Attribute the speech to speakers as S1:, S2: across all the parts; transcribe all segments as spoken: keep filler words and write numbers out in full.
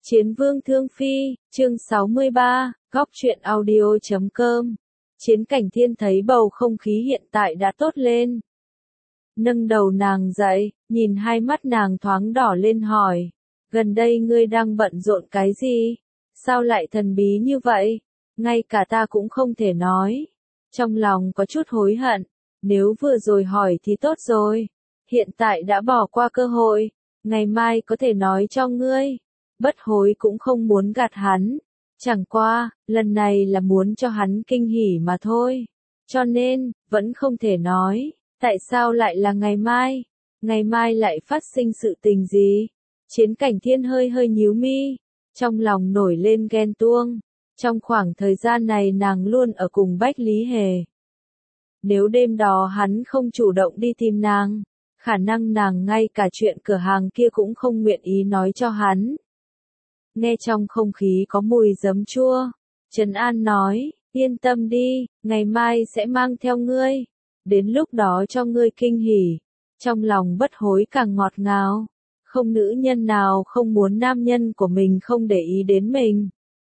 S1: Chiến vương thương phi, chương sáu mươi ba, góc truyện audio chấm com. Chiến cảnh thiên thấy bầu không khí hiện tại đã tốt lên. Nâng đầu nàng dậy, nhìn hai mắt nàng thoáng đỏ lên hỏi. Gần đây ngươi đang bận rộn cái gì? Sao lại thần bí như vậy? Ngay cả ta cũng không thể nói. Trong lòng có chút hối hận. Nếu vừa rồi hỏi thì tốt rồi. Hiện tại đã bỏ qua cơ hội. Ngày mai có thể nói cho ngươi. Bất hối cũng không muốn gạt hắn. Chẳng qua, lần này là muốn cho hắn kinh hỉ mà thôi. Cho nên, vẫn không thể nói. Tại sao lại là ngày mai? Ngày mai lại phát sinh sự tình gì? Chiến cảnh thiên hơi hơi nhíu mi. Trong lòng nổi lên ghen tuông. Trong khoảng thời gian này nàng luôn ở cùng Bách Lý Hề. Nếu đêm đó hắn không chủ động đi tìm nàng, khả năng nàng ngay cả chuyện cửa hàng kia cũng không nguyện ý nói cho hắn. Nghe trong không khí có mùi giấm chua, Trấn An nói, yên tâm đi, ngày mai sẽ mang theo ngươi. Đến lúc đó cho ngươi kinh hỉ. Trong lòng bất hối càng ngọt ngào. Không nữ nhân nào không muốn nam nhân của mình không để ý đến mình.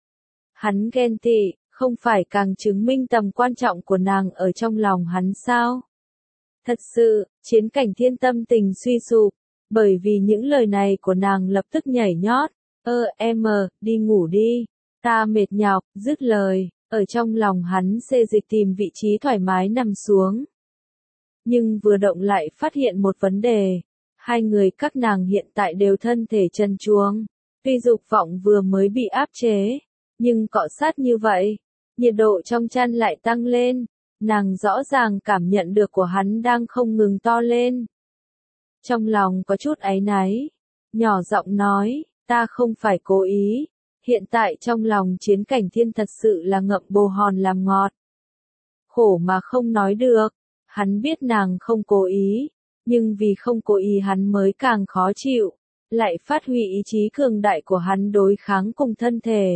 S1: Hắn ghen tị, không phải càng chứng minh tầm quan trọng của nàng ở trong lòng hắn sao? Thật sự, chiến cảnh thiên tâm tình suy sụp, bởi vì những lời này của nàng lập tức nhảy nhót. Ơ em, đi ngủ đi, ta mệt nhọc, dứt lời, ở trong lòng hắn xê dịch tìm vị trí thoải mái nằm xuống. Nhưng vừa động lại phát hiện một vấn đề, hai người các nàng hiện tại đều thân thể trần truồng, tuy dục vọng vừa mới bị áp chế, nhưng cọ sát như vậy, nhiệt độ trong chăn lại tăng lên, nàng rõ ràng cảm nhận được của hắn đang không ngừng to lên. Trong lòng có chút áy náy, nhỏ giọng nói, ta không phải cố ý, hiện tại trong lòng chiến cảnh thiên thật sự là ngậm bồ hòn làm ngọt. Khổ mà không nói được, hắn biết nàng không cố ý, nhưng vì không cố ý hắn mới càng khó chịu, lại phát huy ý chí cường đại của hắn đối kháng cùng thân thể.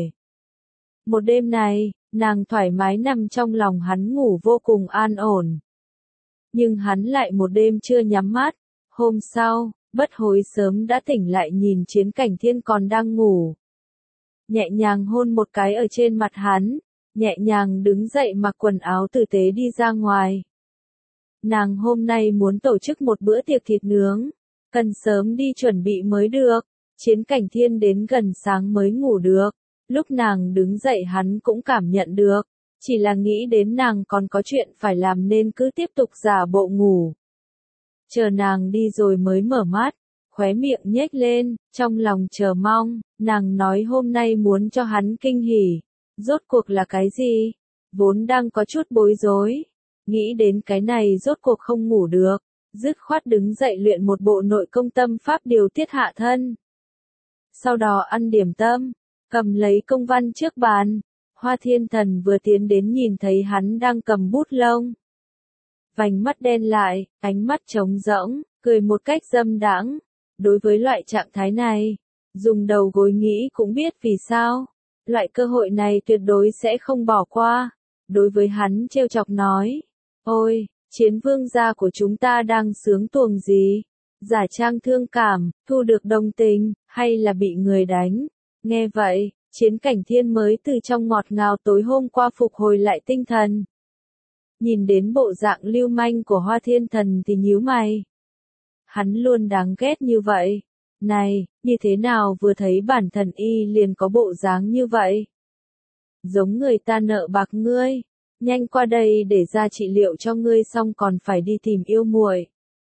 S1: Một đêm này, nàng thoải mái nằm trong lòng hắn ngủ vô cùng an ổn. Nhưng hắn lại một đêm chưa nhắm mắt, hôm sau, bất hối sớm đã tỉnh lại nhìn chiến cảnh thiên còn đang ngủ. Nhẹ nhàng hôn một cái ở trên mặt hắn, nhẹ nhàng đứng dậy mặc quần áo tử tế đi ra ngoài. Nàng hôm nay muốn tổ chức một bữa tiệc thịt nướng, cần sớm đi chuẩn bị mới được, chiến cảnh thiên đến gần sáng mới ngủ được, lúc nàng đứng dậy hắn cũng cảm nhận được, chỉ là nghĩ đến nàng còn có chuyện phải làm nên cứ tiếp tục giả bộ ngủ. Chờ nàng đi rồi mới mở mắt, khóe miệng nhếch lên, trong lòng chờ mong, nàng nói hôm nay muốn cho hắn kinh hỉ. Rốt cuộc là cái gì? Vốn đang có chút bối rối, nghĩ đến cái này rốt cuộc không ngủ được, dứt khoát đứng dậy luyện một bộ nội công tâm pháp điều tiết hạ thân. Sau đó ăn điểm tâm, cầm lấy công văn trước bàn, Hoa Thiên Thần vừa tiến đến nhìn thấy hắn đang cầm bút lông. Vành mắt đen lại, ánh mắt trống rỗng, cười một cách dâm đãng. Đối với loại trạng thái này, dùng đầu gối nghĩ cũng biết vì sao. Loại cơ hội này tuyệt đối sẽ không bỏ qua. Đối với hắn trêu chọc nói, ôi, chiến vương gia của chúng ta đang sướng tuồng gì? Giả trang thương cảm, thu được đồng tình, hay là bị người đánh? Nghe vậy, chiến cảnh thiên mới từ trong ngọt ngào tối hôm qua phục hồi lại tinh thần. Nhìn đến bộ dạng lưu manh của Hoa Thiên Thần thì nhíu mày. Hắn luôn đáng ghét như vậy. Này, như thế nào vừa thấy bản thần y liền có bộ dáng như vậy? Giống người ta nợ bạc ngươi. Nhanh qua đây để ra trị liệu cho ngươi xong còn phải đi tìm yêu muội.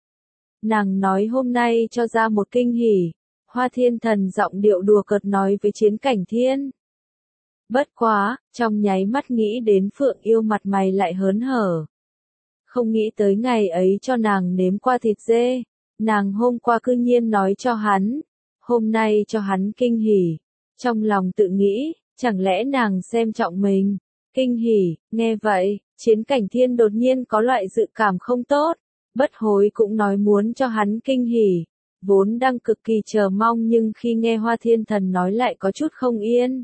S1: Nàng nói hôm nay cho ra một kinh hỉ. Hoa Thiên Thần giọng điệu đùa cợt nói với chiến cảnh thiên. Bất quá, trong nháy mắt nghĩ đến Phượng Yêu mặt mày lại hớn hở. Không nghĩ tới ngày ấy cho nàng nếm qua thịt dê, nàng hôm qua cư nhiên nói cho hắn, hôm nay cho hắn kinh hỉ. Trong lòng tự nghĩ, chẳng lẽ nàng xem trọng mình, kinh hỉ, nghe vậy, chiến cảnh thiên đột nhiên có loại dự cảm không tốt, bất hối cũng nói muốn cho hắn kinh hỉ, vốn đang cực kỳ chờ mong nhưng khi nghe Hoa Thiên Thần nói lại có chút không yên.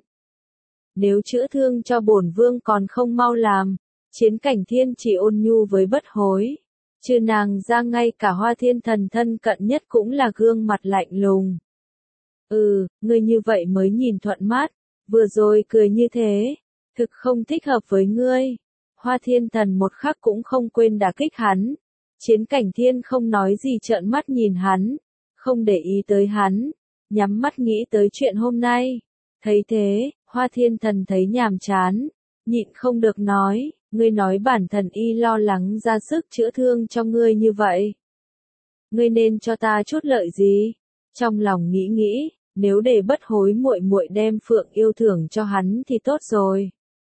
S1: Nếu chữa thương cho bổn vương còn không mau làm, chiến cảnh thiên chỉ ôn nhu với bất hối. Trừ nàng ra ngay cả Hoa Thiên Thần thân cận nhất cũng là gương mặt lạnh lùng. Ừ, ngươi như vậy mới nhìn thuận mắt, vừa rồi cười như thế, thực không thích hợp với ngươi. Hoa Thiên Thần một khắc cũng không quên đả kích hắn. Chiến Cảnh Thiên không nói gì trợn mắt nhìn hắn, không để ý tới hắn, nhắm mắt nghĩ tới chuyện hôm nay. Thấy thế, Hoa Thiên Thần thấy nhàm chán, nhịn không được nói, ngươi nói bản thần y lo lắng ra sức chữa thương cho ngươi như vậy. Ngươi nên cho ta chút lợi gì? Trong lòng nghĩ nghĩ, nếu để Bất Hối muội muội đem Phượng Yêu thưởng cho hắn thì tốt rồi.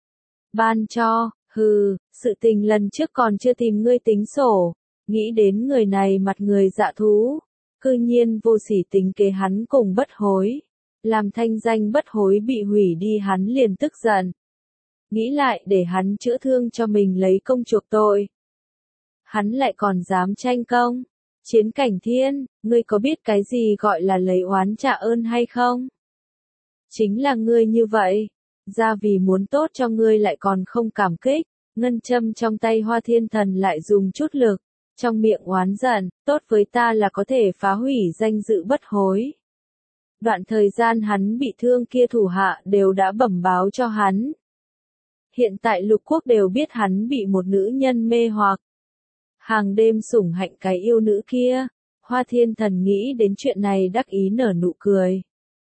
S1: Ban cho, hừ, sự tình lần trước còn chưa tìm ngươi tính sổ, nghĩ đến người này mặt người dạ thú, cư nhiên vô sỉ tính kế hắn cùng Bất Hối, làm thanh danh Bất Hối bị hủy đi, hắn liền tức giận. Nghĩ lại để hắn chữa thương cho mình lấy công chuộc tội. Hắn lại còn dám tranh công. Chiến Cảnh Thiên, ngươi có biết cái gì gọi là lấy oán trả ơn hay không? Chính là ngươi như vậy, ra vì muốn tốt cho ngươi lại còn không cảm kích. Ngân châm trong tay Hoa Thiên Thần lại dùng chút lực, trong miệng oán giận, tốt với ta là có thể phá hủy danh dự Bất Hối. Đoạn thời gian hắn bị thương kia thủ hạ đều đã bẩm báo cho hắn. Hiện tại lục quốc đều biết hắn bị một nữ nhân mê hoặc. Hàng đêm sủng hạnh cái yêu nữ kia, Hoa Thiên Thần nghĩ đến chuyện này đắc ý nở nụ cười.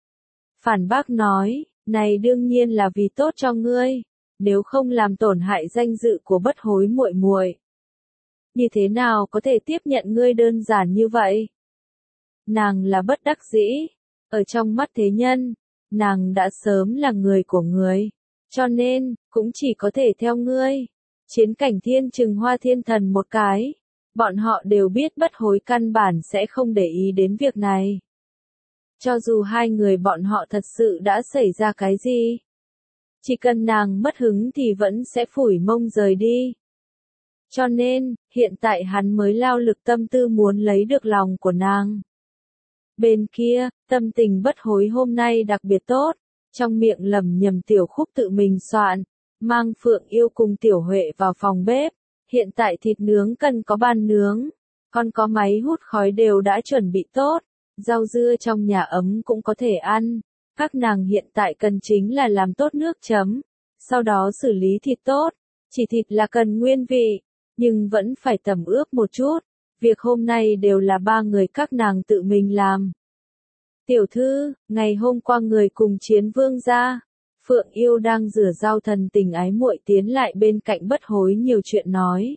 S1: Phản bác nói, này đương nhiên là vì tốt cho ngươi, nếu không làm tổn hại danh dự của Bất Hối muội muội. Như thế nào có thể tiếp nhận ngươi đơn giản như vậy? Nàng là bất đắc dĩ, ở trong mắt thế nhân, nàng đã sớm là người của người, cho nên, cũng chỉ có thể theo ngươi. Chiến Cảnh Thiên trừng Hoa Thiên Thần một cái, bọn họ đều biết Bất Hối căn bản sẽ không để ý đến việc này. Cho dù hai người bọn họ thật sự đã xảy ra cái gì, chỉ cần nàng mất hứng thì vẫn sẽ phủi mông rời đi. Cho nên, hiện tại hắn mới lao lực tâm tư muốn lấy được lòng của nàng. Bên kia, tâm tình Bất Hối hôm nay đặc biệt tốt, trong miệng lẩm nhẩm tiểu khúc tự mình soạn, mang Phượng Yêu cùng Tiểu Huệ vào phòng bếp. Hiện tại thịt nướng cần có bàn nướng, còn có máy hút khói đều đã chuẩn bị tốt, rau dưa trong nhà ấm cũng có thể ăn. Các nàng hiện tại cần chính là làm tốt nước chấm, sau đó xử lý thịt tốt, chỉ thịt là cần nguyên vị, nhưng vẫn phải tẩm ướp một chút. Việc hôm nay đều là ba người các nàng tự mình làm. Tiểu thư, ngày hôm qua người cùng Chiến Vương ra, Phượng Yêu đang rửa rau thần tình ái muội tiến lại bên cạnh Bất Hối nhiều chuyện nói.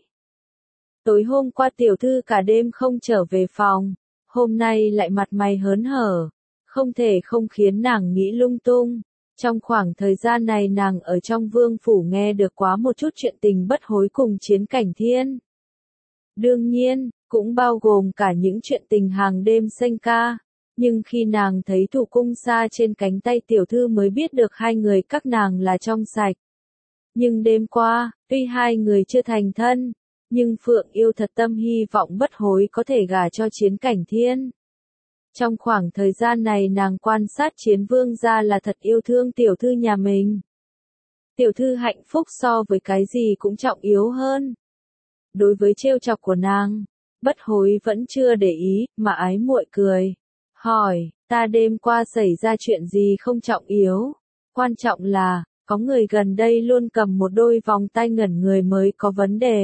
S1: Tối hôm qua tiểu thư cả đêm không trở về phòng, hôm nay lại mặt mày hớn hở, không thể không khiến nàng nghĩ lung tung. Trong khoảng thời gian này nàng ở trong vương phủ nghe được quá một chút chuyện tình Bất Hối cùng Chiến Cảnh Thiên. Đương nhiên, cũng bao gồm cả những chuyện tình hàng đêm xanh ca. Nhưng khi nàng thấy thủ cung xa trên cánh tay tiểu thư mới biết được hai người các nàng là trong sạch. Nhưng đêm qua, tuy hai người chưa thành thân, nhưng Phượng Yêu thật tâm hy vọng Bất Hối có thể gả cho Chiến Cảnh Thiên. Trong khoảng thời gian này nàng quan sát Chiến Vương gia là thật yêu thương tiểu thư nhà mình. Tiểu thư hạnh phúc so với cái gì cũng trọng yếu hơn. Đối với trêu chọc của nàng, Bất Hối vẫn chưa để ý, mà ái muội cười. Hỏi, ta đêm qua xảy ra chuyện gì không trọng yếu. Quan trọng là, có người gần đây luôn cầm một đôi vòng tay ngẩn người mới có vấn đề.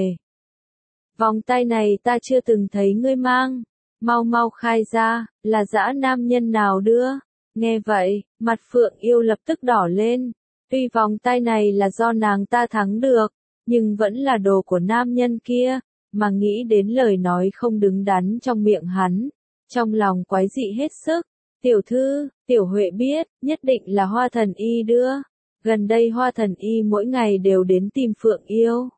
S1: Vòng tay này ta chưa từng thấy ngươi mang. Mau mau khai ra, là dã nam nhân nào đưa. Nghe vậy, mặt Phượng Yêu lập tức đỏ lên. Tuy vòng tay này là do nàng ta thắng được, nhưng vẫn là đồ của nam nhân kia, mà nghĩ đến lời nói không đứng đắn trong miệng hắn. Trong lòng quái dị hết sức. Tiểu thư, Tiểu Huệ biết, nhất định là Hoa Thần Y đưa. Gần đây Hoa Thần Y mỗi ngày đều đến tìm Phượng Yêu.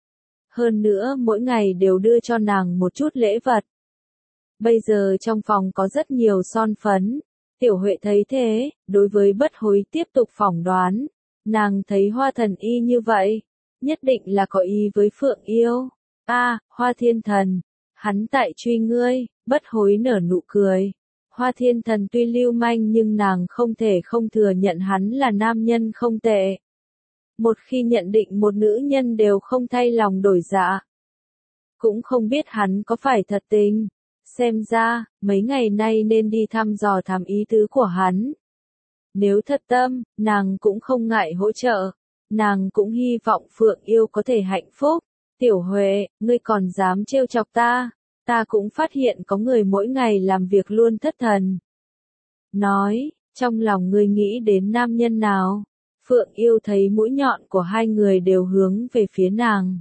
S1: Hơn nữa mỗi ngày đều đưa cho nàng một chút lễ vật. Bây giờ trong phòng có rất nhiều son phấn. Tiểu Huệ thấy thế, đối với Bất Hối tiếp tục phỏng đoán. Nàng thấy Hoa Thần Y như vậy, nhất định là có ý với Phượng Yêu. A, à, Hoa Thiên Thần, hắn tại truy ngươi. Bất Hối nở nụ cười. Hoa Thiên Thần tuy lưu manh nhưng nàng không thể không thừa nhận hắn là nam nhân không tệ. Một khi nhận định một nữ nhân đều không thay lòng đổi dạ. Cũng không biết hắn có phải thật tình. xem ra, mấy ngày nay nên đi thăm dò thám ý tứ của hắn. Nếu thật tâm, nàng cũng không ngại hỗ trợ, nàng cũng hy vọng Phượng Yêu có thể hạnh phúc. Tiểu Huệ, ngươi còn dám trêu chọc ta, ta cũng phát hiện có người mỗi ngày làm việc luôn thất thần. Nói, trong lòng ngươi nghĩ đến nam nhân nào? Phượng Yêu thấy mũi nhọn của hai người đều hướng về phía nàng.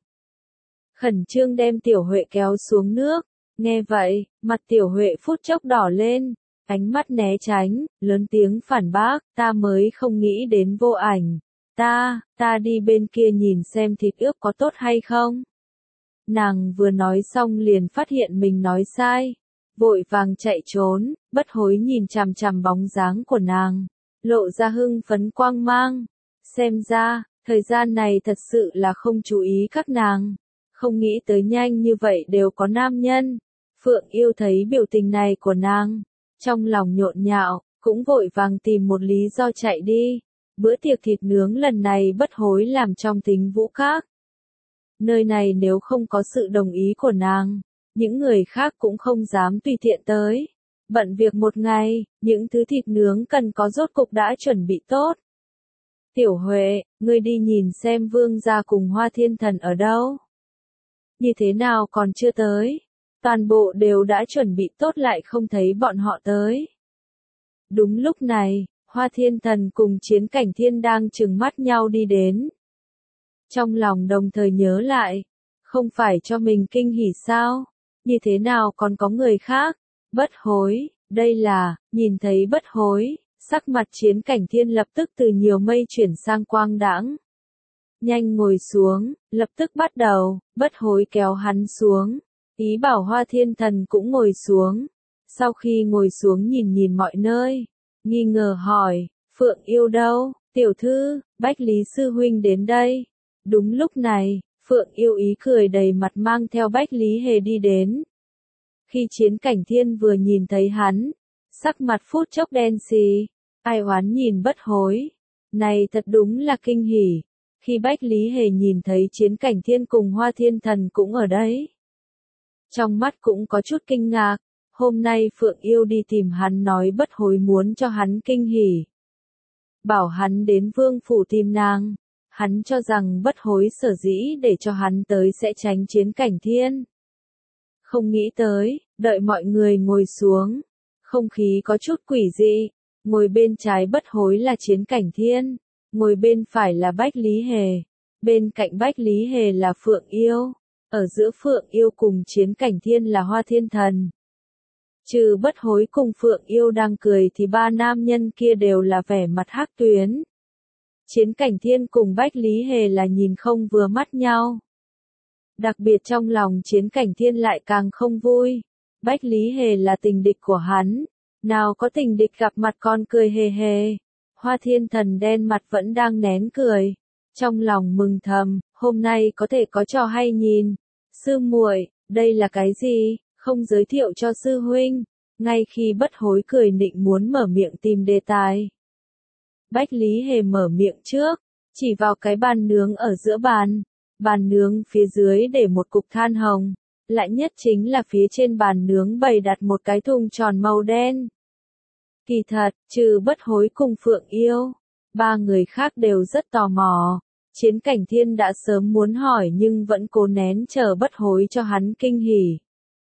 S1: Khẩn trương đem Tiểu Huệ kéo xuống nước, nghe vậy, mặt Tiểu Huệ phút chốc đỏ lên, ánh mắt né tránh, lớn tiếng phản bác, ta mới không nghĩ đến Vô Ảnh, ta, ta đi bên kia nhìn xem thịt ướp có tốt hay không. Nàng vừa nói xong liền phát hiện mình nói sai, vội vàng chạy trốn, bất hối nhìn chằm chằm bóng dáng của nàng, lộ ra hưng phấn quang mang. Xem ra, thời gian này thật sự là không chú ý các nàng, không nghĩ tới nhanh như vậy đều có nam nhân. Phượng Yêu thấy biểu tình này của nàng, trong lòng nhộn nhạo, cũng vội vàng tìm một lý do chạy đi. Bữa tiệc thịt nướng lần này bất hối làm trong Thính Vũ Các. Nơi này nếu không có sự đồng ý của nàng, những người khác cũng không dám tùy tiện tới. Bận việc một ngày, những thứ thịt nướng cần có rốt cục đã chuẩn bị tốt. Tiểu Huệ, ngươi đi nhìn xem Vương gia cùng Hoa Thiên Thần ở đâu. Như thế nào còn chưa tới? Toàn bộ đều đã chuẩn bị tốt lại không thấy bọn họ tới. Đúng lúc này, Hoa Thiên Thần cùng Chiến Cảnh Thiên đang trừng mắt nhau đi đến. Trong lòng đồng thời nhớ lại, không phải cho mình kinh hỉ sao? Như thế nào còn có người khác? Bất hối, đây là, nhìn thấy bất hối, sắc mặt Chiến Cảnh Thiên lập tức từ nhiều mây chuyển sang quang đãng. Nhanh ngồi xuống, lập tức bắt đầu, bất hối kéo hắn xuống, ý bảo Hoa Thiên Thần cũng ngồi xuống. Sau khi ngồi xuống nhìn nhìn mọi nơi, nghi ngờ hỏi, Phượng Yêu đâu? Tiểu thư, Bách Lý Sư Huynh đến đây. Đúng lúc này, Phượng Yêu ý cười đầy mặt mang theo Bách Lý Hề đi đến. Khi Chiến Cảnh Thiên vừa nhìn thấy hắn, sắc mặt phút chốc đen xì, ai oán nhìn bất hối. Này thật đúng là kinh hỉ. Khi Bách Lý Hề nhìn thấy Chiến Cảnh Thiên cùng Hoa Thiên Thần cũng ở đấy, trong mắt cũng có chút kinh ngạc. Hôm nay Phượng Yêu đi tìm hắn nói bất hối muốn cho hắn kinh hỉ, bảo hắn đến vương phủ tìm nàng. Hắn cho rằng bất hối sở dĩ để cho hắn tới sẽ tránh Chiến Cảnh Thiên. Không nghĩ tới, đợi mọi người ngồi xuống, không khí có chút quỷ dị. Ngồi bên trái bất hối là Chiến Cảnh Thiên, ngồi bên phải là Bách Lý Hề, bên cạnh Bách Lý Hề là Phượng Yêu, ở giữa Phượng Yêu cùng Chiến Cảnh Thiên là Hoa Thiên Thần. Trừ bất hối cùng Phượng Yêu đang cười thì ba nam nhân kia đều là vẻ mặt hắc tuyến. Chiến Cảnh Thiên cùng Bách Lý Hề là nhìn không vừa mắt nhau. Đặc biệt trong lòng Chiến Cảnh Thiên lại càng không vui. Bách Lý Hề là tình địch của hắn, nào có tình địch gặp mặt còn cười hề hề. Hoa Thiên Thần đen mặt vẫn đang nén cười, trong lòng mừng thầm, hôm nay có thể có trò hay nhìn. Sư muội, đây là cái gì, không giới thiệu cho sư huynh? Ngay khi bất hối cười nịnh muốn mở miệng tìm đề tài, Bách Lý Hề mở miệng trước, chỉ vào cái bàn nướng ở giữa bàn. Bàn nướng phía dưới để một cục than hồng, lại nhất chính là phía trên bàn nướng bày đặt một cái thùng tròn màu đen. Kỳ thật, trừ bất hối cùng Phượng Yêu, ba người khác đều rất tò mò. Chiến Cảnh Thiên đã sớm muốn hỏi nhưng vẫn cố nén chờ bất hối cho hắn kinh hỉ.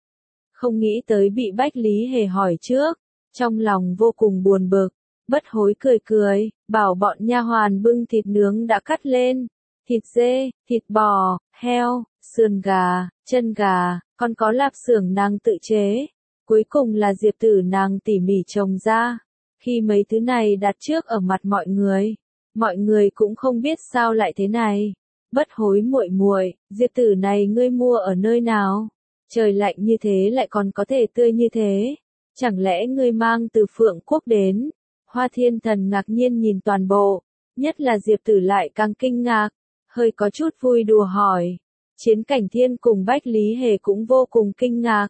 S1: Không nghĩ tới bị Bách Lý Hề hỏi trước, trong lòng vô cùng buồn bực. Bất hối cười cười, bảo bọn nha hoàn bưng thịt nướng đã cắt lên. Thịt dê, thịt bò, heo, sườn gà, chân gà, còn có lạp xưởng nàng tự chế. Cuối cùng là Diệp Tử nàng tỉ mỉ trồng ra. Khi mấy thứ này đặt trước ở mặt mọi người, mọi người cũng không biết sao lại thế này. Bất hối muội muội, Diệp Tử này ngươi mua ở nơi nào? Trời lạnh như thế lại còn có thể tươi như thế. Chẳng lẽ ngươi mang từ Phượng Quốc đến? Hoa Thiên Thần ngạc nhiên nhìn toàn bộ, nhất là Diệp Tử lại càng kinh ngạc, hơi có chút vui đùa hỏi. Chiến Cảnh Thiên cùng Bách Lý Hề cũng vô cùng kinh ngạc.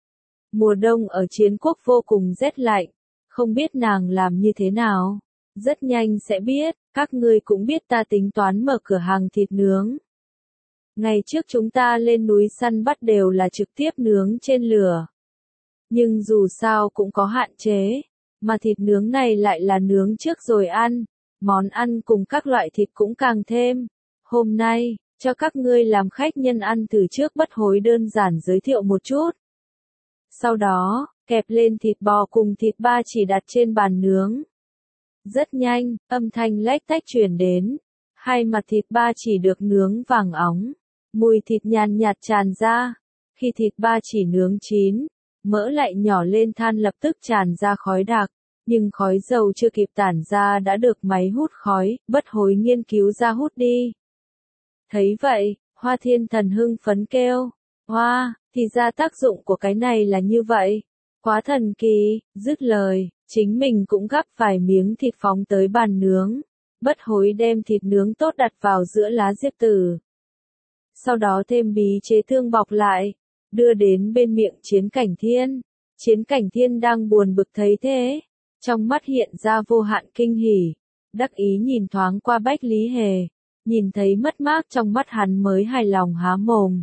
S1: Mùa đông ở Chiến Quốc vô cùng rét lạnh, không biết nàng làm như thế nào. Rất nhanh sẽ biết, các ngươi cũng biết ta tính toán mở cửa hàng thịt nướng. Ngày trước chúng ta lên núi săn bắt đều là trực tiếp nướng trên lửa. nhưng dù sao cũng có hạn chế, mà thịt nướng này lại là nướng trước rồi ăn, món ăn cùng các loại thịt cũng càng thêm. Hôm nay, cho các ngươi làm khách nhân ăn từ trước bất hối đơn giản giới thiệu một chút. Sau đó, kẹp lên thịt bò cùng thịt ba chỉ đặt trên bàn nướng. Rất nhanh, âm thanh lách tách truyền đến. Hai mặt thịt ba chỉ được nướng vàng óng. Mùi thịt nhàn nhạt tràn ra. Khi thịt ba chỉ nướng chín, mỡ lại nhỏ lên than lập tức tràn ra khói đặc. Nhưng khói dầu chưa kịp tản ra đã được máy hút khói, bất hối nghiên cứu ra hút đi. Thấy vậy, Hoa Thiên Thần hưng phấn kêu. Hoa, thì ra tác dụng của cái này là như vậy. Quá thần kỳ, dứt lời, chính mình cũng gắp vài miếng thịt phóng tới bàn nướng. Bất hối đem thịt nướng tốt đặt vào giữa lá diệp tử. Sau đó thêm bí chế thương bọc lại, đưa đến bên miệng Chiến Cảnh Thiên. Chiến Cảnh Thiên đang buồn bực thấy thế, trong mắt hiện ra vô hạn kinh hỉ, đắc ý nhìn thoáng qua Bách Lý Hề, nhìn thấy mất mát trong mắt hắn mới hài lòng há mồm.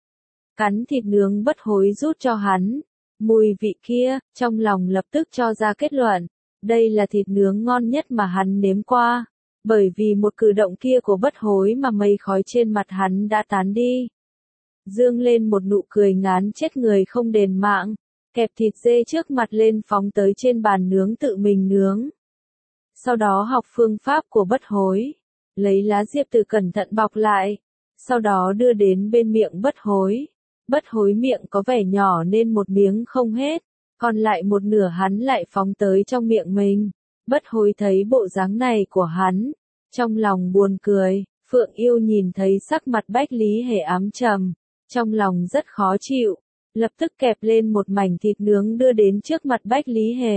S1: Cắn thịt nướng bất hối rút cho hắn, mùi vị kia, trong lòng lập tức cho ra kết luận, đây là thịt nướng ngon nhất mà hắn nếm qua, bởi vì một cử động kia của bất hối mà mây khói trên mặt hắn đã tán đi. Dương lên một nụ cười ngán chết người không đền mạng, kẹp thịt dê trước mặt lên phóng tới trên bàn nướng tự mình nướng. Sau đó học phương pháp của bất hối, lấy lá diệp từ cẩn thận bọc lại, sau đó đưa đến bên miệng bất hối. Bất hối miệng có vẻ nhỏ nên một miếng không hết, còn lại một nửa hắn lại phóng tới trong miệng mình. Bất hối thấy bộ dáng này của hắn, trong lòng buồn cười, Phượng Yêu nhìn thấy sắc mặt Bách Lý Hề ám trầm, trong lòng rất khó chịu, lập tức kẹp lên một mảnh thịt nướng đưa đến trước mặt Bách Lý Hề.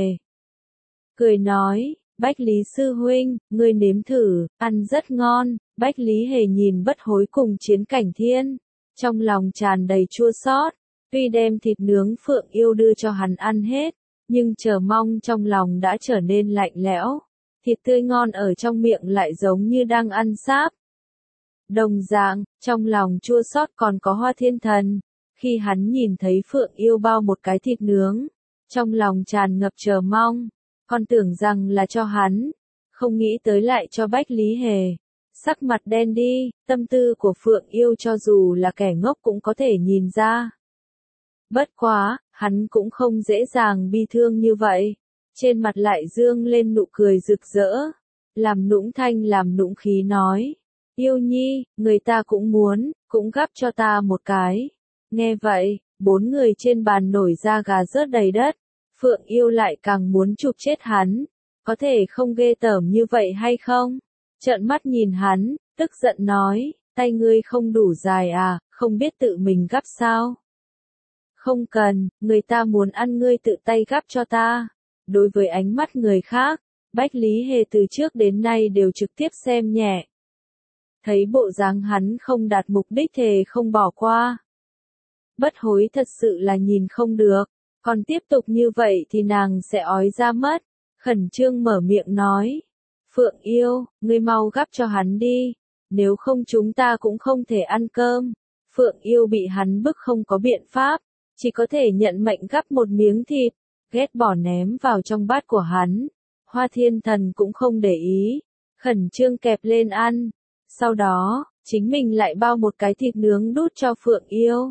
S1: Cười nói, Bách Lý sư huynh, ngươi nếm thử, ăn rất ngon. Bách Lý Hề nhìn bất hối cùng Chiến Cảnh Thiên, trong lòng tràn đầy chua xót. Tuy đem thịt nướng Phượng Yêu đưa cho hắn ăn hết, nhưng chờ mong trong lòng đã trở nên lạnh lẽo. Thịt tươi ngon ở trong miệng lại giống như đang ăn sáp. Đồng dạng, trong lòng chua xót còn có Hoa Thiên Thần. Khi hắn nhìn thấy Phượng Yêu bao một cái thịt nướng, trong lòng tràn ngập chờ mong, còn tưởng rằng là cho hắn, không nghĩ tới lại cho Bách Lý Hề. Sắc mặt đen đi, tâm tư của Phượng Yêu cho dù là kẻ ngốc cũng có thể nhìn ra. Bất quá, hắn cũng không dễ dàng bi thương như vậy. Trên mặt lại dương lên nụ cười rực rỡ, làm nũng thanh làm nũng khí nói. Yêu nhi, người ta cũng muốn, cũng gắp cho ta một cái. Nghe vậy, bốn người trên bàn nổi da gà rớt đầy đất. Phượng Yêu lại càng muốn chụp chết hắn. Có thể không ghê tởm như vậy hay không? Trợn mắt nhìn hắn, tức giận nói, tay ngươi không đủ dài à, không biết tự mình gắp sao? Không cần, người ta muốn ăn ngươi tự tay gắp cho ta. Đối với ánh mắt người khác, Bách Lý Hề từ trước đến nay đều trực tiếp xem nhẹ. Thấy bộ dáng hắn không đạt mục đích thề không bỏ qua. Bất hối thật sự là nhìn không được, còn tiếp tục như vậy thì nàng sẽ ói ra mất. Khẩn trương mở miệng nói. Phượng Yêu, ngươi mau gắp cho hắn đi, nếu không chúng ta cũng không thể ăn cơm. Phượng Yêu bị hắn bức không có biện pháp, chỉ có thể nhận mệnh gắp một miếng thịt, ghét bỏ ném vào trong bát của hắn. Hoa Thiên Thần cũng không để ý, khẩn trương kẹp lên ăn, sau đó, chính mình lại bao một cái thịt nướng đút cho Phượng Yêu.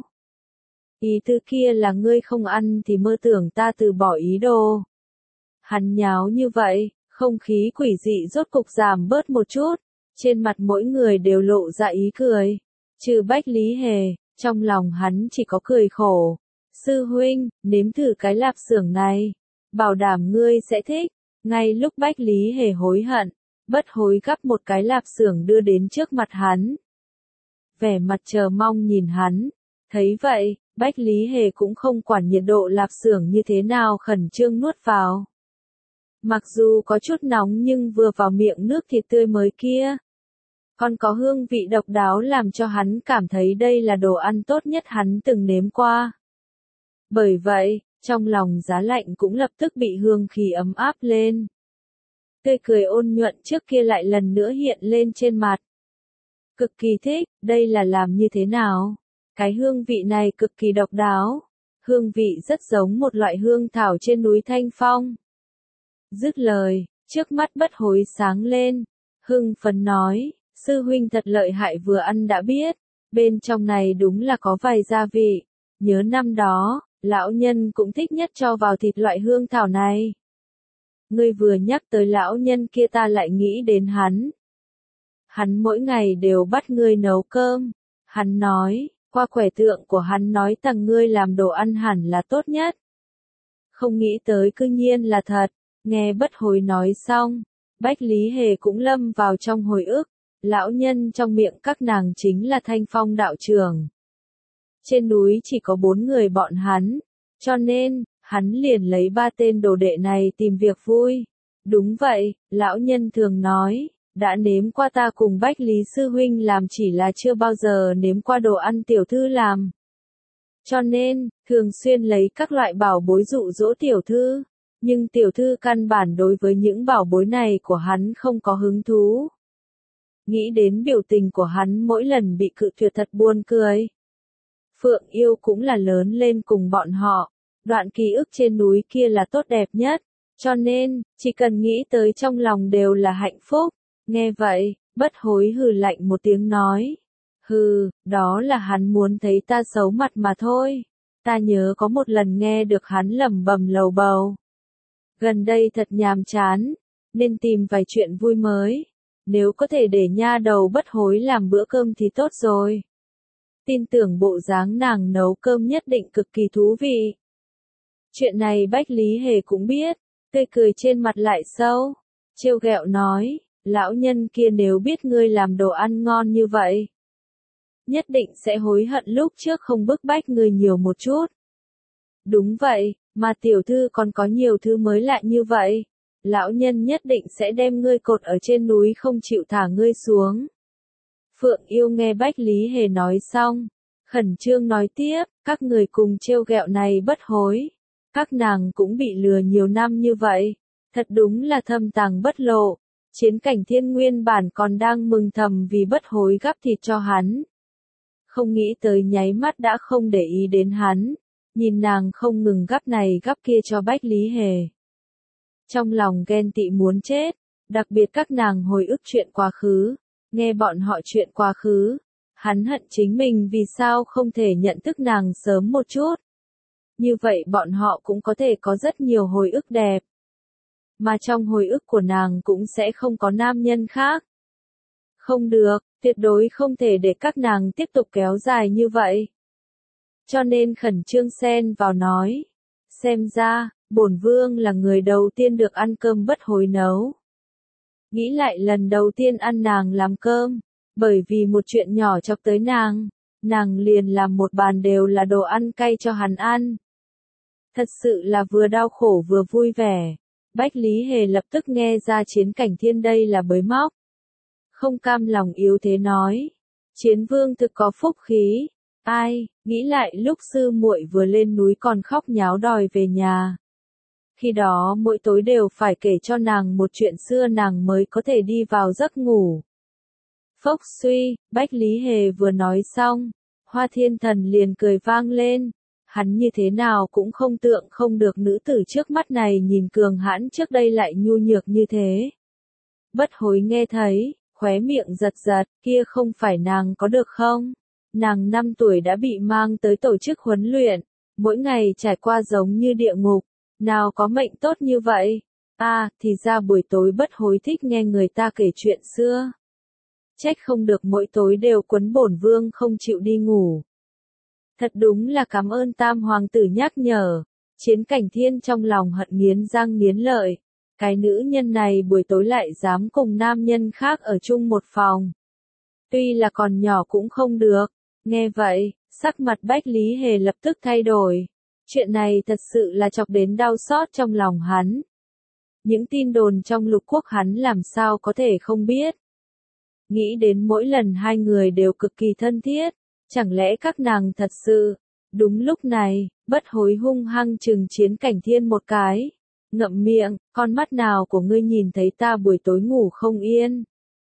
S1: Ý tư kia là ngươi không ăn thì mơ tưởng ta từ bỏ ý đồ. Hắn nháo như vậy, không khí quỷ dị rốt cục giảm bớt một chút, trên mặt mỗi người đều lộ ra ý cười, trừ Bách Lý Hề, trong lòng hắn chỉ có cười khổ. Sư huynh, nếm thử cái lạp xưởng này, bảo đảm ngươi sẽ thích. Ngay lúc Bách Lý Hề hối hận, bất hối gắp một cái lạp xưởng đưa đến trước mặt hắn. Vẻ mặt chờ mong nhìn hắn, thấy vậy, Bách Lý Hề cũng không quản nhiệt độ lạp xưởng như thế nào khẩn trương nuốt vào. Mặc dù có chút nóng nhưng vừa vào miệng nước thịt tươi mới kia, còn có hương vị độc đáo làm cho hắn cảm thấy đây là đồ ăn tốt nhất hắn từng nếm qua. Bởi vậy, trong lòng Giá Lạnh cũng lập tức bị hương khí ấm áp lên. Tươi cười ôn nhuận trước kia lại lần nữa hiện lên trên mặt. Cực kỳ thích, đây là làm như thế nào? Cái hương vị này cực kỳ độc đáo. hương vị rất giống một loại hương thảo trên núi Thanh Phong. Dứt lời, trước mắt Bất Hối sáng lên, hưng phấn nói, sư huynh thật lợi hại, vừa ăn đã biết, bên trong này đúng là có vài gia vị, nhớ năm đó, lão nhân cũng thích nhất cho vào thịt loại hương thảo này. Ngươi vừa nhắc tới lão nhân kia ta lại nghĩ đến hắn. Hắn mỗi ngày đều bắt ngươi nấu cơm, hắn nói, qua quẻ tượng của hắn nói rằng ngươi làm đồ ăn hẳn là tốt nhất. Không nghĩ tới cư nhiên là thật, nghe Bất Hối nói xong, Bách Lý Hề cũng lâm vào trong hồi ức, lão nhân trong miệng các nàng chính là Thanh Phong đạo trưởng. Trên núi chỉ có bốn người bọn hắn, cho nên, hắn liền lấy ba tên đồ đệ này tìm việc vui. Đúng vậy, lão nhân thường nói, đã nếm qua ta cùng Bách Lý sư huynh làm chỉ là chưa bao giờ nếm qua đồ ăn tiểu thư làm. Cho nên, thường xuyên lấy các loại bảo bối dụ dỗ tiểu thư, nhưng tiểu thư căn bản đối với những bảo bối này của hắn không có hứng thú. Nghĩ đến biểu tình của hắn mỗi lần bị cự tuyệt thật buồn cười. Phượng Yêu cũng là lớn lên cùng bọn họ, đoạn ký ức trên núi kia là tốt đẹp nhất, cho nên, chỉ cần nghĩ tới trong lòng đều là hạnh phúc. Nghe vậy, Bất Hối hừ lạnh một tiếng nói, hừ, đó là hắn muốn thấy ta xấu mặt mà thôi. Ta nhớ có một lần nghe được hắn lẩm bẩm lầu bầu. Gần đây thật nhàm chán, nên tìm vài chuyện vui mới. Nếu có thể để nha đầu Bất Hối làm bữa cơm thì tốt rồi. Tin tưởng bộ dáng nàng nấu cơm nhất định cực kỳ thú vị. Chuyện này Bách Lý Hề cũng biết, tươi cười trên mặt lại sâu, trêu ghẹo nói, lão nhân kia nếu biết ngươi làm đồ ăn ngon như vậy, nhất định sẽ hối hận lúc trước không bức bách ngươi nhiều một chút. Đúng vậy, mà tiểu thư còn có nhiều thứ mới lạ như vậy, lão nhân nhất định sẽ đem ngươi cột ở trên núi không chịu thả ngươi xuống. Phượng Yêu nghe Bách Lý Hề nói xong, khẩn trương nói tiếp, các người cùng trêu ghẹo này Bất Hối. Các nàng cũng bị lừa nhiều năm như vậy, thật đúng là thâm tàng bất lộ. Chiến Cảnh Thiên nguyên bản còn đang mừng thầm vì Bất Hối gắp thịt cho hắn. Không nghĩ tới nháy mắt đã không để ý đến hắn, nhìn nàng không ngừng gắp này gắp kia cho Bách Lý Hề. Trong lòng ghen tị muốn chết, đặc biệt các nàng hồi ức chuyện quá khứ, nghe bọn họ chuyện quá khứ, hắn hận chính mình vì sao không thể nhận thức nàng sớm một chút. Như vậy bọn họ cũng có thể có rất nhiều hồi ức đẹp. Mà trong hồi ức của nàng cũng sẽ không có nam nhân khác. Không được, tuyệt đối không thể để các nàng tiếp tục kéo dài như vậy. Cho nên khẩn trương xen vào nói. Xem ra, bổn vương là người đầu tiên được ăn cơm Bất Hối nấu. Nghĩ lại lần đầu tiên ăn nàng làm cơm, bởi vì một chuyện nhỏ chọc tới nàng, nàng liền làm một bàn đều là đồ ăn cay cho hắn ăn. Thật sự là vừa đau khổ vừa vui vẻ. Bách Lý Hề lập tức nghe ra Chiến Cảnh Thiên đây là bới móc. Không cam lòng yếu thế nói. Chiến vương thực có phúc khí. Ai, nghĩ lại lúc sư muội vừa lên núi còn khóc nháo đòi về nhà. Khi đó mỗi tối đều phải kể cho nàng một chuyện xưa nàng mới có thể đi vào giấc ngủ. Phốc suy, Bách Lý Hề vừa nói xong, Hoa Thiên Thần liền cười vang lên. Hắn như thế nào cũng không tượng không được nữ tử trước mắt này nhìn cường hãn trước đây lại nhu nhược như thế. Bất Hối nghe thấy, khóe miệng giật giật, kia không phải nàng có được không? Nàng năm tuổi đã bị mang tới tổ chức huấn luyện, mỗi ngày trải qua giống như địa ngục, nào có mệnh tốt như vậy? À, thì ra buổi tối Bất Hối thích nghe người ta kể chuyện xưa. Trách không được mỗi tối đều quấn bổn vương không chịu đi ngủ. Thật đúng là cảm ơn Tam Hoàng tử nhắc nhở. Chiến Cảnh Thiên trong lòng hận nghiến răng nghiến lợi. Cái nữ nhân này buổi tối lại dám cùng nam nhân khác ở chung một phòng. Tuy là còn nhỏ cũng không được. Nghe vậy, sắc mặt Bách Lý Hề lập tức thay đổi. Chuyện này thật sự là chọc đến đau xót trong lòng hắn. Những tin đồn trong lục quốc hắn làm sao có thể không biết. Nghĩ đến mỗi lần hai người đều cực kỳ thân thiết. Chẳng lẽ các nàng thật sự? Đúng lúc này, Bất Hối hung hăng trừng Chiến Cảnh Thiên một cái. Ngậm miệng, con mắt nào của ngươi nhìn thấy ta buổi tối ngủ không yên?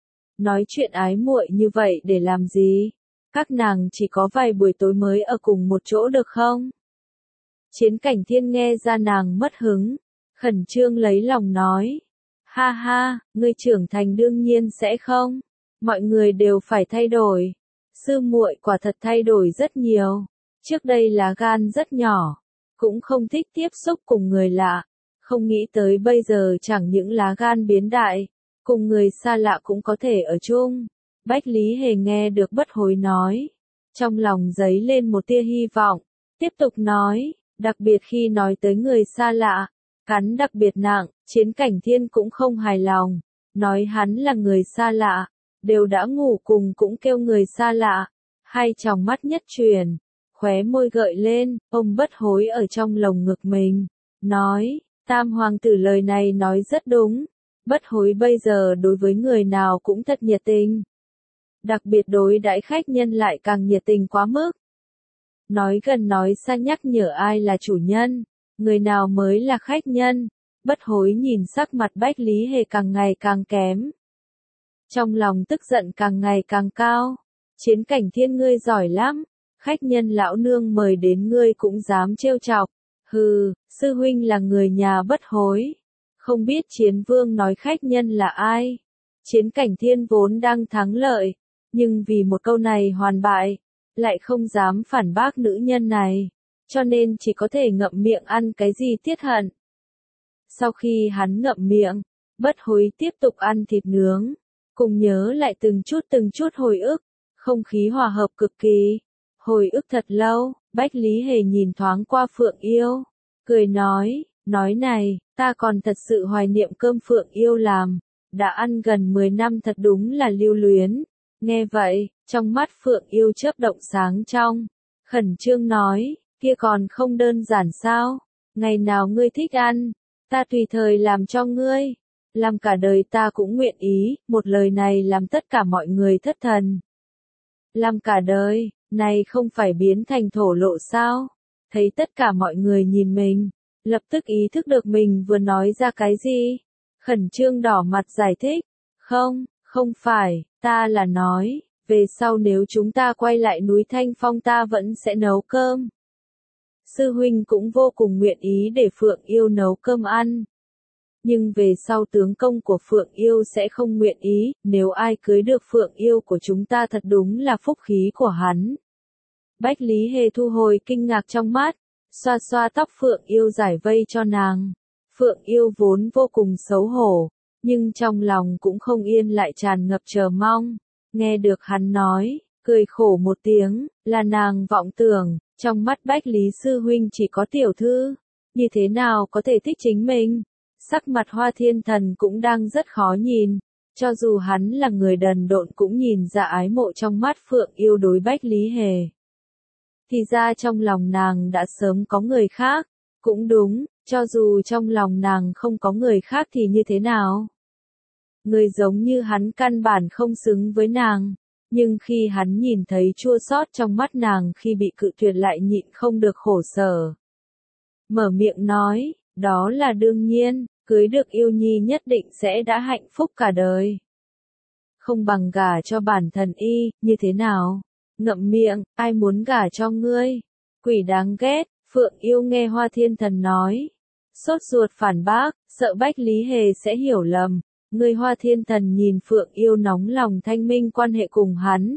S1: Nói chuyện ái muội như vậy để làm gì? Các nàng chỉ có vài buổi tối mới ở cùng một chỗ được không? Chiến Cảnh Thiên nghe ra nàng mất hứng, khẩn trương lấy lòng nói. Ha ha, ngươi trưởng thành đương nhiên sẽ không. Mọi người đều phải thay đổi. Sư muội quả thật thay đổi rất nhiều. Trước đây lá gan rất nhỏ, cũng không thích tiếp xúc cùng người lạ. Không nghĩ tới bây giờ chẳng những lá gan biến đại, cùng người xa lạ cũng có thể ở chung. Bách Lý Hề nghe được Bất Hối nói, trong lòng dấy lên một tia hy vọng, tiếp tục nói, đặc biệt khi nói tới người xa lạ, cắn đặc biệt nặng, Chiến Cảnh Thiên cũng không hài lòng, nói hắn là người xa lạ, đều đã ngủ cùng cũng kêu người xa lạ, hai tròng mắt nhất chuyển, khóe môi gợi lên, ông Bất Hối ở trong lồng ngực mình, nói, Tam hoàng tử lời này nói rất đúng, Bất Hối bây giờ đối với người nào cũng thật nhiệt tình. Đặc biệt đối đãi khách nhân lại càng nhiệt tình quá mức. Nói gần nói xa nhắc nhở ai là chủ nhân, người nào mới là khách nhân. Bất Hối nhìn sắc mặt Bách Lý Hề càng ngày càng kém. Trong lòng tức giận càng ngày càng cao. Chiến Cảnh Thiên ngươi giỏi lắm, khách nhân lão nương mời đến ngươi cũng dám trêu chọc. Hừ, sư huynh là người nhà Bất Hối. Không biết Chiến Vương nói khách nhân là ai. Chiến Cảnh Thiên vốn đang thắng lợi, nhưng vì một câu này hoàn bại, lại không dám phản bác nữ nhân này, cho nên chỉ có thể ngậm miệng ăn cái gì tiết hận. Sau khi hắn ngậm miệng, Bất Hối tiếp tục ăn thịt nướng, cùng nhớ lại từng chút từng chút hồi ức, không khí hòa hợp cực kỳ. Hồi ức thật lâu, Bách Lý Hề nhìn thoáng qua Phượng Yêu, cười nói, nói này, ta còn thật sự hoài niệm cơm Phượng Yêu làm, đã ăn gần mười năm thật đúng là lưu luyến. Nghe vậy, trong mắt Phượng Yêu chớp động sáng trong, khẩn trương nói, kia còn không đơn giản sao, ngày nào ngươi thích ăn, ta tùy thời làm cho ngươi, làm cả đời ta cũng nguyện ý, một lời này làm tất cả mọi người thất thần. Làm cả đời, này không phải biến thành thổ lộ sao, thấy tất cả mọi người nhìn mình, lập tức ý thức được mình vừa nói ra cái gì, khẩn trương đỏ mặt giải thích, không, không phải, ta là nói, về sau nếu chúng ta quay lại núi Thanh Phong ta vẫn sẽ nấu cơm. Sư huynh cũng vô cùng nguyện ý để Phượng Yêu nấu cơm ăn. Nhưng về sau tướng công của Phượng Yêu sẽ không nguyện ý, nếu ai cưới được Phượng Yêu của chúng ta thật đúng là phúc khí của hắn. Bách Lý Hề thu hồi kinh ngạc trong mắt, xoa xoa tóc Phượng Yêu giải vây cho nàng. Phượng Yêu vốn vô cùng xấu hổ, nhưng trong lòng cũng không yên lại tràn ngập chờ mong. Nghe được hắn nói, cười khổ một tiếng, là nàng vọng tưởng, trong mắt Bách Lý Sư huynh chỉ có tiểu thư, như thế nào có thể thích chính mình. Sắc mặt Hoa Thiên Thần cũng đang rất khó nhìn, cho dù hắn là người đần độn cũng nhìn ra ái mộ trong mắt Phượng Yêu đối Bách Lý Hề. Thì ra trong lòng nàng đã sớm có người khác, cũng đúng, cho dù trong lòng nàng không có người khác thì như thế nào? Người giống như hắn căn bản không xứng với nàng, nhưng khi hắn nhìn thấy chua xót trong mắt nàng khi bị cự tuyệt lại nhịn không được khổ sở. Mở miệng nói, đó là đương nhiên, cưới được Yêu Nhi nhất định sẽ đã hạnh phúc cả đời. Không bằng gả cho bản thần y, như thế nào? Ngậm miệng, ai muốn gả cho ngươi? Quỷ đáng ghét, Phượng Yêu nghe Hoa Thiên Thần nói. Sốt ruột phản bác, sợ Bách Lý Hề sẽ hiểu lầm. Người Hoa Thiên Thần nhìn Phượng Yêu nóng lòng thanh minh quan hệ cùng hắn.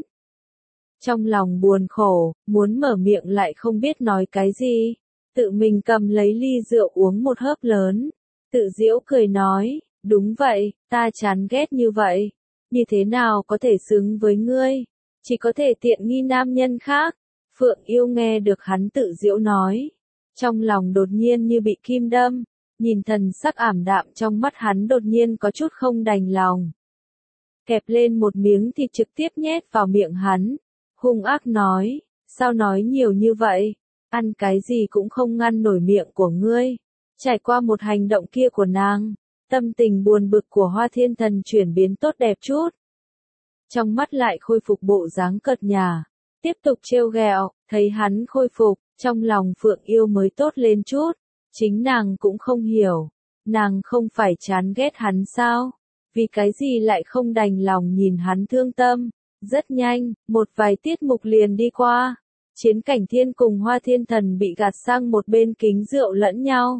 S1: Trong lòng buồn khổ, muốn mở miệng lại không biết nói cái gì. Tự mình cầm lấy ly rượu uống một hớp lớn. Tự giễu cười nói, đúng vậy, ta chán ghét như vậy. Như thế nào có thể xứng với ngươi? Chỉ có thể tiện nghi nam nhân khác. Phượng Yêu nghe được hắn tự giễu nói. Trong lòng đột nhiên như bị kim đâm. Nhìn thần sắc ảm đạm trong mắt hắn đột nhiên có chút không đành lòng. Kẹp lên một miếng thịt trực tiếp nhét vào miệng hắn. Hung ác nói, sao nói nhiều như vậy? Ăn cái gì cũng không ngăn nổi miệng của ngươi. Trải qua một hành động kia của nàng, tâm tình buồn bực của Hoa Thiên Thần chuyển biến tốt đẹp chút. Trong mắt lại khôi phục bộ dáng cợt nhả, tiếp tục trêu ghẹo, thấy hắn khôi phục, trong lòng Phượng Yêu mới tốt lên chút. Chính nàng cũng không hiểu, nàng không phải chán ghét hắn sao? Vì cái gì lại không đành lòng nhìn hắn thương tâm? Rất nhanh, một vài tiết mục liền đi qua. Chiến Cảnh Thiên cùng Hoa Thiên Thần bị gạt sang một bên kính rượu lẫn nhau.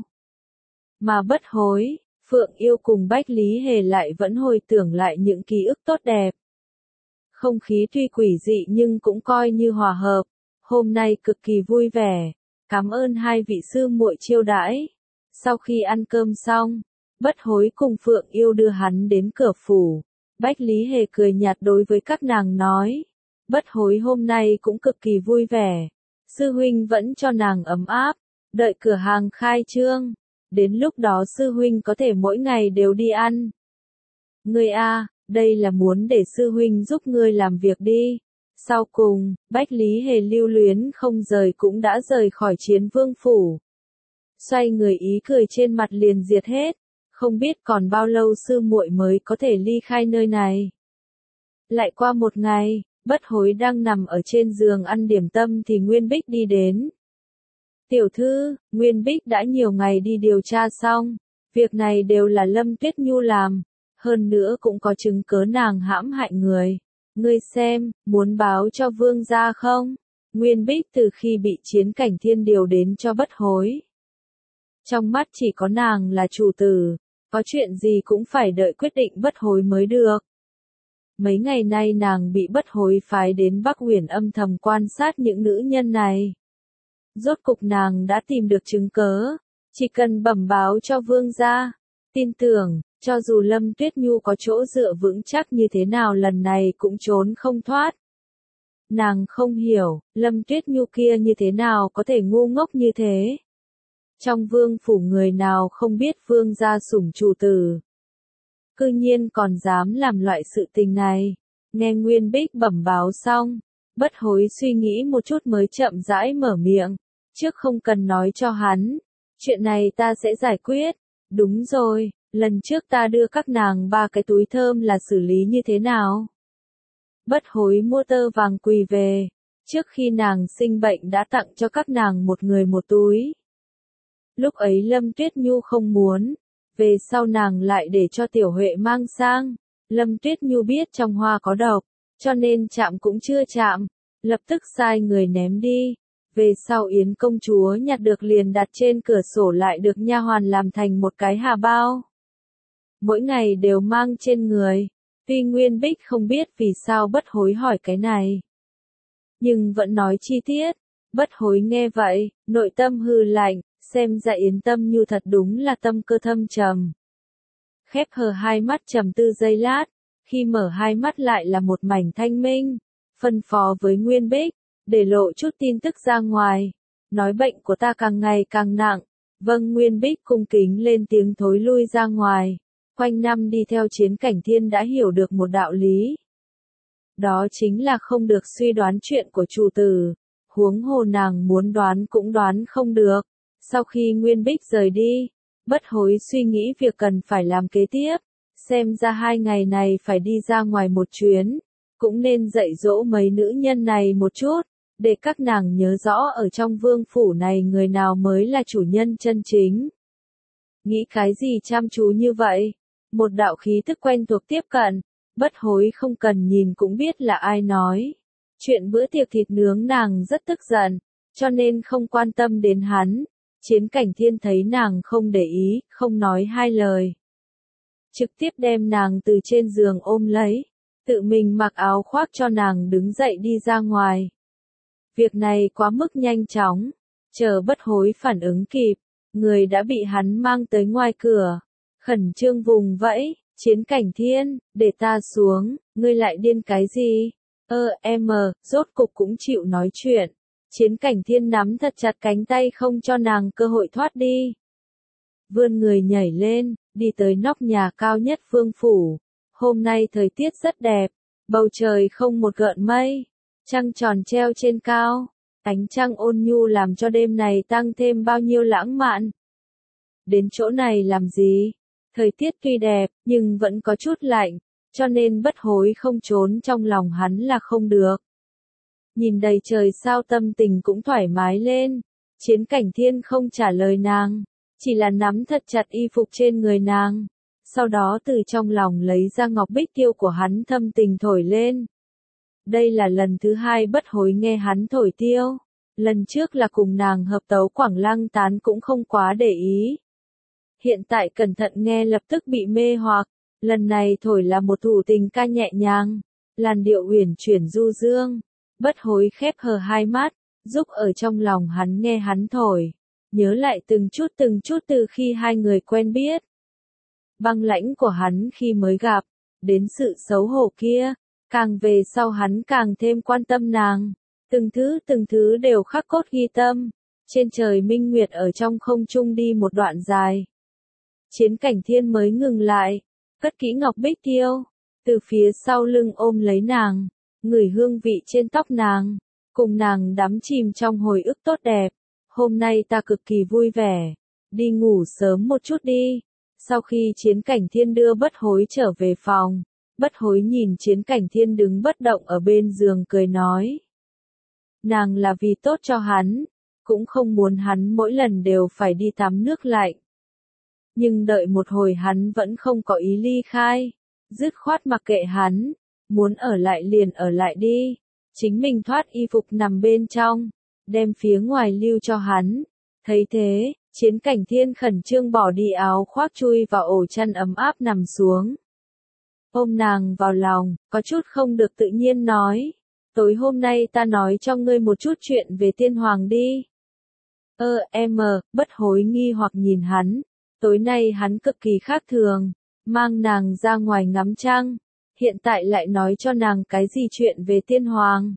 S1: Mà Bất Hối, Phượng Yêu cùng Bách Lý Hề lại vẫn hồi tưởng lại những ký ức tốt đẹp. Không khí tuy quỷ dị nhưng cũng coi như hòa hợp, hôm nay cực kỳ vui vẻ. Cảm ơn hai vị sư muội chiêu đãi. Sau khi ăn cơm xong, Bất Hối cùng Phượng Yêu đưa hắn đến cửa phủ. Bách Lý Hề cười nhạt đối với các nàng nói. Bất Hối hôm nay cũng cực kỳ vui vẻ. Sư huynh vẫn cho nàng ấm áp, đợi cửa hàng khai trương. Đến lúc đó sư huynh có thể mỗi ngày đều đi ăn. Ngươi a, đây là muốn để sư huynh giúp ngươi làm việc đi. Sau cùng, Bách Lý Hề lưu luyến không rời cũng đã rời khỏi Chiến Vương phủ. Xoay người ý cười trên mặt liền diệt hết, không biết còn bao lâu sư muội mới có thể ly khai nơi này. Lại qua một ngày, Bất Hối đang nằm ở trên giường ăn điểm tâm thì Nguyên Bích đi đến. Tiểu thư, Nguyên Bích đã nhiều ngày đi điều tra xong, việc này đều là Lâm Tuyết Nhu làm, hơn nữa cũng có chứng cớ nàng hãm hại người. Ngươi xem, muốn báo cho vương gia không? Nguyên Bích từ khi bị Chiến Cảnh Thiên điều đến cho Bất Hối. Trong mắt chỉ có nàng là chủ tử, có chuyện gì cũng phải đợi quyết định Bất Hối mới được. Mấy ngày nay nàng bị Bất Hối phái đến Bắc Huyền âm thầm quan sát những nữ nhân này. Rốt cục nàng đã tìm được chứng cớ, chỉ cần bẩm báo cho vương gia. Tin tưởng, cho dù Lâm Tuyết Nhu có chỗ dựa vững chắc như thế nào lần này cũng trốn không thoát. Nàng không hiểu, Lâm Tuyết Nhu kia như thế nào có thể ngu ngốc như thế. Trong vương phủ người nào không biết vương gia sủng chủ tử. Cư nhiên còn dám làm loại sự tình này. Nghe Nguyên Bích bẩm báo xong, Bất Hối suy nghĩ một chút mới chậm rãi mở miệng. Trước không cần nói cho hắn, chuyện này ta sẽ giải quyết. Đúng rồi, lần trước ta đưa các nàng ba cái túi thơm là xử lý như thế nào? Bất Hối mua tơ vàng quỳ về, trước khi nàng sinh bệnh đã tặng cho các nàng một người một túi. Lúc ấy Lâm Tuyết Nhu không muốn, về sau nàng lại để cho Tiểu Huệ mang sang. Lâm Tuyết Nhu biết trong hoa có độc, cho nên chạm cũng chưa chạm, lập tức sai người ném đi. Về sau Yến công chúa nhặt được liền đặt trên cửa sổ lại được nha hoàn làm thành một cái hà bao. Mỗi ngày đều mang trên người. Tuy Nguyên Bích không biết vì sao Bất Hối hỏi cái này, nhưng vẫn nói chi tiết. Bất Hối nghe vậy, nội tâm hừ lạnh, xem ra Yến Tâm Nhu thật đúng là tâm cơ thâm trầm. Khép hờ hai mắt trầm tư giây lát, khi mở hai mắt lại là một mảnh thanh minh, phân phó với Nguyên Bích, để lộ chút tin tức ra ngoài. Nói bệnh của ta càng ngày càng nặng. Vâng. Nguyên Bích cung kính lên tiếng thối lui ra ngoài. Quanh năm đi theo Chiến Cảnh Thiên đã hiểu được một đạo lý. Đó chính là không được suy đoán chuyện của chủ tử. Huống hồ nàng muốn đoán cũng đoán không được. Sau khi Nguyên Bích rời đi, Bất Hối suy nghĩ việc cần phải làm kế tiếp. Xem ra hai ngày này phải đi ra ngoài một chuyến. Cũng nên dạy dỗ mấy nữ nhân này một chút, để các nàng nhớ rõ ở trong vương phủ này người nào mới là chủ nhân chân chính. Nghĩ cái gì chăm chú như vậy? Một đạo khí tức quen thuộc tiếp cận, Bất Hối không cần nhìn cũng biết là ai nói. Chuyện bữa tiệc thịt nướng nàng rất tức giận, cho nên không quan tâm đến hắn. Chiến Cảnh Thiên thấy nàng không để ý, không nói hai lời. Trực tiếp đem nàng từ trên giường ôm lấy, tự mình mặc áo khoác cho nàng đứng dậy đi ra ngoài. Việc này quá mức nhanh chóng, chờ Bất Hối phản ứng kịp, người đã bị hắn mang tới ngoài cửa. Khẩn trương vùng vẫy, Chiến Cảnh Thiên, để ta xuống, ngươi lại điên cái gì? Ơ, em, rốt cục cũng chịu nói chuyện. Chiến Cảnh Thiên nắm thật chặt cánh tay không cho nàng cơ hội thoát đi. Vươn người nhảy lên, đi tới nóc nhà cao nhất vương phủ. Hôm nay thời tiết rất đẹp, bầu trời không một gợn mây, trăng tròn treo trên cao, ánh trăng ôn nhu làm cho đêm này tăng thêm bao nhiêu lãng mạn. Đến chỗ này làm gì? Thời tiết tuy đẹp, nhưng vẫn có chút lạnh, cho nên Bất Hối không trốn trong lòng hắn là không được. Nhìn đầy trời sao tâm tình cũng thoải mái lên. Chiến Cảnh Thiên không trả lời nàng, chỉ là nắm thật chặt y phục trên người nàng. Sau đó từ trong lòng lấy ra ngọc bích tiêu của hắn thâm tình thổi lên. Đây là lần thứ hai Bất Hối nghe hắn thổi tiêu. Lần trước là cùng nàng hợp tấu Quảng Lăng Tán cũng không quá để ý. Hiện tại cẩn thận nghe lập tức bị mê hoặc, lần này thổi là một thủ tình ca nhẹ nhàng, làn điệu uyển chuyển du dương, bất hối khép hờ hai mắt, giúp ở trong lòng hắn nghe hắn thổi, nhớ lại từng chút từng chút từ khi hai người quen biết. Băng lãnh của hắn khi mới gặp, đến sự xấu hổ kia, càng về sau hắn càng thêm quan tâm nàng, từng thứ từng thứ đều khắc cốt ghi tâm, trên trời minh nguyệt ở trong không trung đi một đoạn dài. Chiến Cảnh Thiên mới ngừng lại, cất kỹ ngọc bích tiêu, từ phía sau lưng ôm lấy nàng, ngửi hương vị trên tóc nàng, cùng nàng đắm chìm trong hồi ức tốt đẹp. Hôm nay ta cực kỳ vui vẻ, đi ngủ sớm một chút đi. Sau khi Chiến Cảnh Thiên đưa Bất Hối trở về phòng, Bất Hối nhìn Chiến Cảnh Thiên đứng bất động ở bên giường cười nói. Nàng là vì tốt cho hắn, cũng không muốn hắn mỗi lần đều phải đi tắm nước lạnh. Nhưng đợi một hồi hắn vẫn không có ý ly khai, dứt khoát mặc kệ hắn, muốn ở lại liền ở lại đi, chính mình thoát y phục nằm bên trong, đem phía ngoài lưu cho hắn. Thấy thế, Chiến Cảnh Thiên khẩn trương bỏ đi áo khoác chui vào ổ chăn ấm áp nằm xuống. Ôm nàng vào lòng, có chút không được tự nhiên nói, tối hôm nay ta nói cho ngươi một chút chuyện về tiên hoàng đi. Ơ em, Bất Hối nghi hoặc nhìn hắn, tối nay hắn cực kỳ khác thường, mang nàng ra ngoài ngắm trăng, hiện tại lại nói cho nàng cái gì chuyện về tiên hoàng.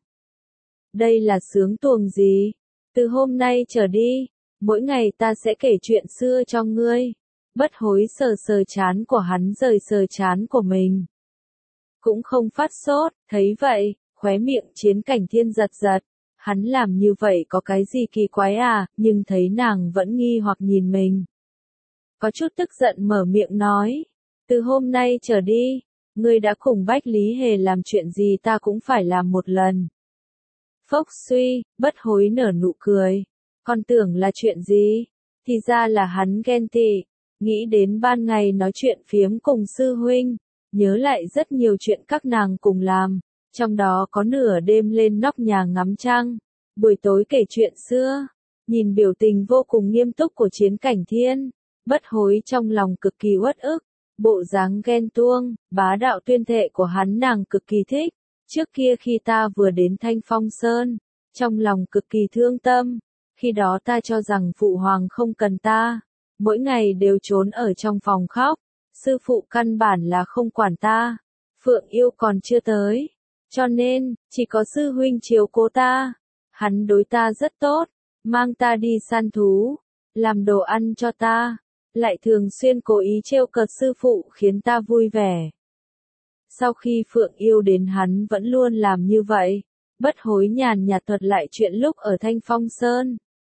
S1: Đây là sướng tuồng gì? Từ hôm nay trở đi, mỗi ngày ta sẽ kể chuyện xưa cho ngươi. Bất Hối sờ sờ trán của hắn rời sờ trán của mình. Cũng không phát sốt, thấy vậy, khóe miệng Chiến Cảnh Thiên giật giật. Hắn làm như vậy có cái gì kỳ quái à, nhưng thấy nàng vẫn nghi hoặc nhìn mình. Có chút tức giận mở miệng nói, từ hôm nay trở đi, ngươi đã cùng Bách Lý Hề làm chuyện gì ta cũng phải làm một lần. Phốc suy, Bất Hối nở nụ cười, còn tưởng là chuyện gì, thì ra là hắn ghen tị, nghĩ đến ban ngày nói chuyện phiếm cùng sư huynh, nhớ lại rất nhiều chuyện các nàng cùng làm, trong đó có nửa đêm lên nóc nhà ngắm trăng, buổi tối kể chuyện xưa, nhìn biểu tình vô cùng nghiêm túc của Chiến Cảnh Thiên, Bất Hối trong lòng cực kỳ uất ức, bộ dáng ghen tuông, bá đạo tuyên thệ của hắn nàng cực kỳ thích, trước kia khi ta vừa đến Thanh Phong Sơn, trong lòng cực kỳ thương tâm, khi đó ta cho rằng phụ hoàng không cần ta, mỗi ngày đều trốn ở trong phòng khóc, sư phụ căn bản là không quản ta, Phượng Yêu còn chưa tới, cho nên, chỉ có sư huynh chiếu cố ta, hắn đối ta rất tốt, mang ta đi săn thú, làm đồ ăn cho ta, lại thường xuyên cố ý trêu cợt sư phụ khiến ta vui vẻ. Sau khi Phượng Yêu đến hắn vẫn luôn làm như vậy, Bất Hối nhàn nhạt thuật lại chuyện lúc ở Thanh Phong Sơn.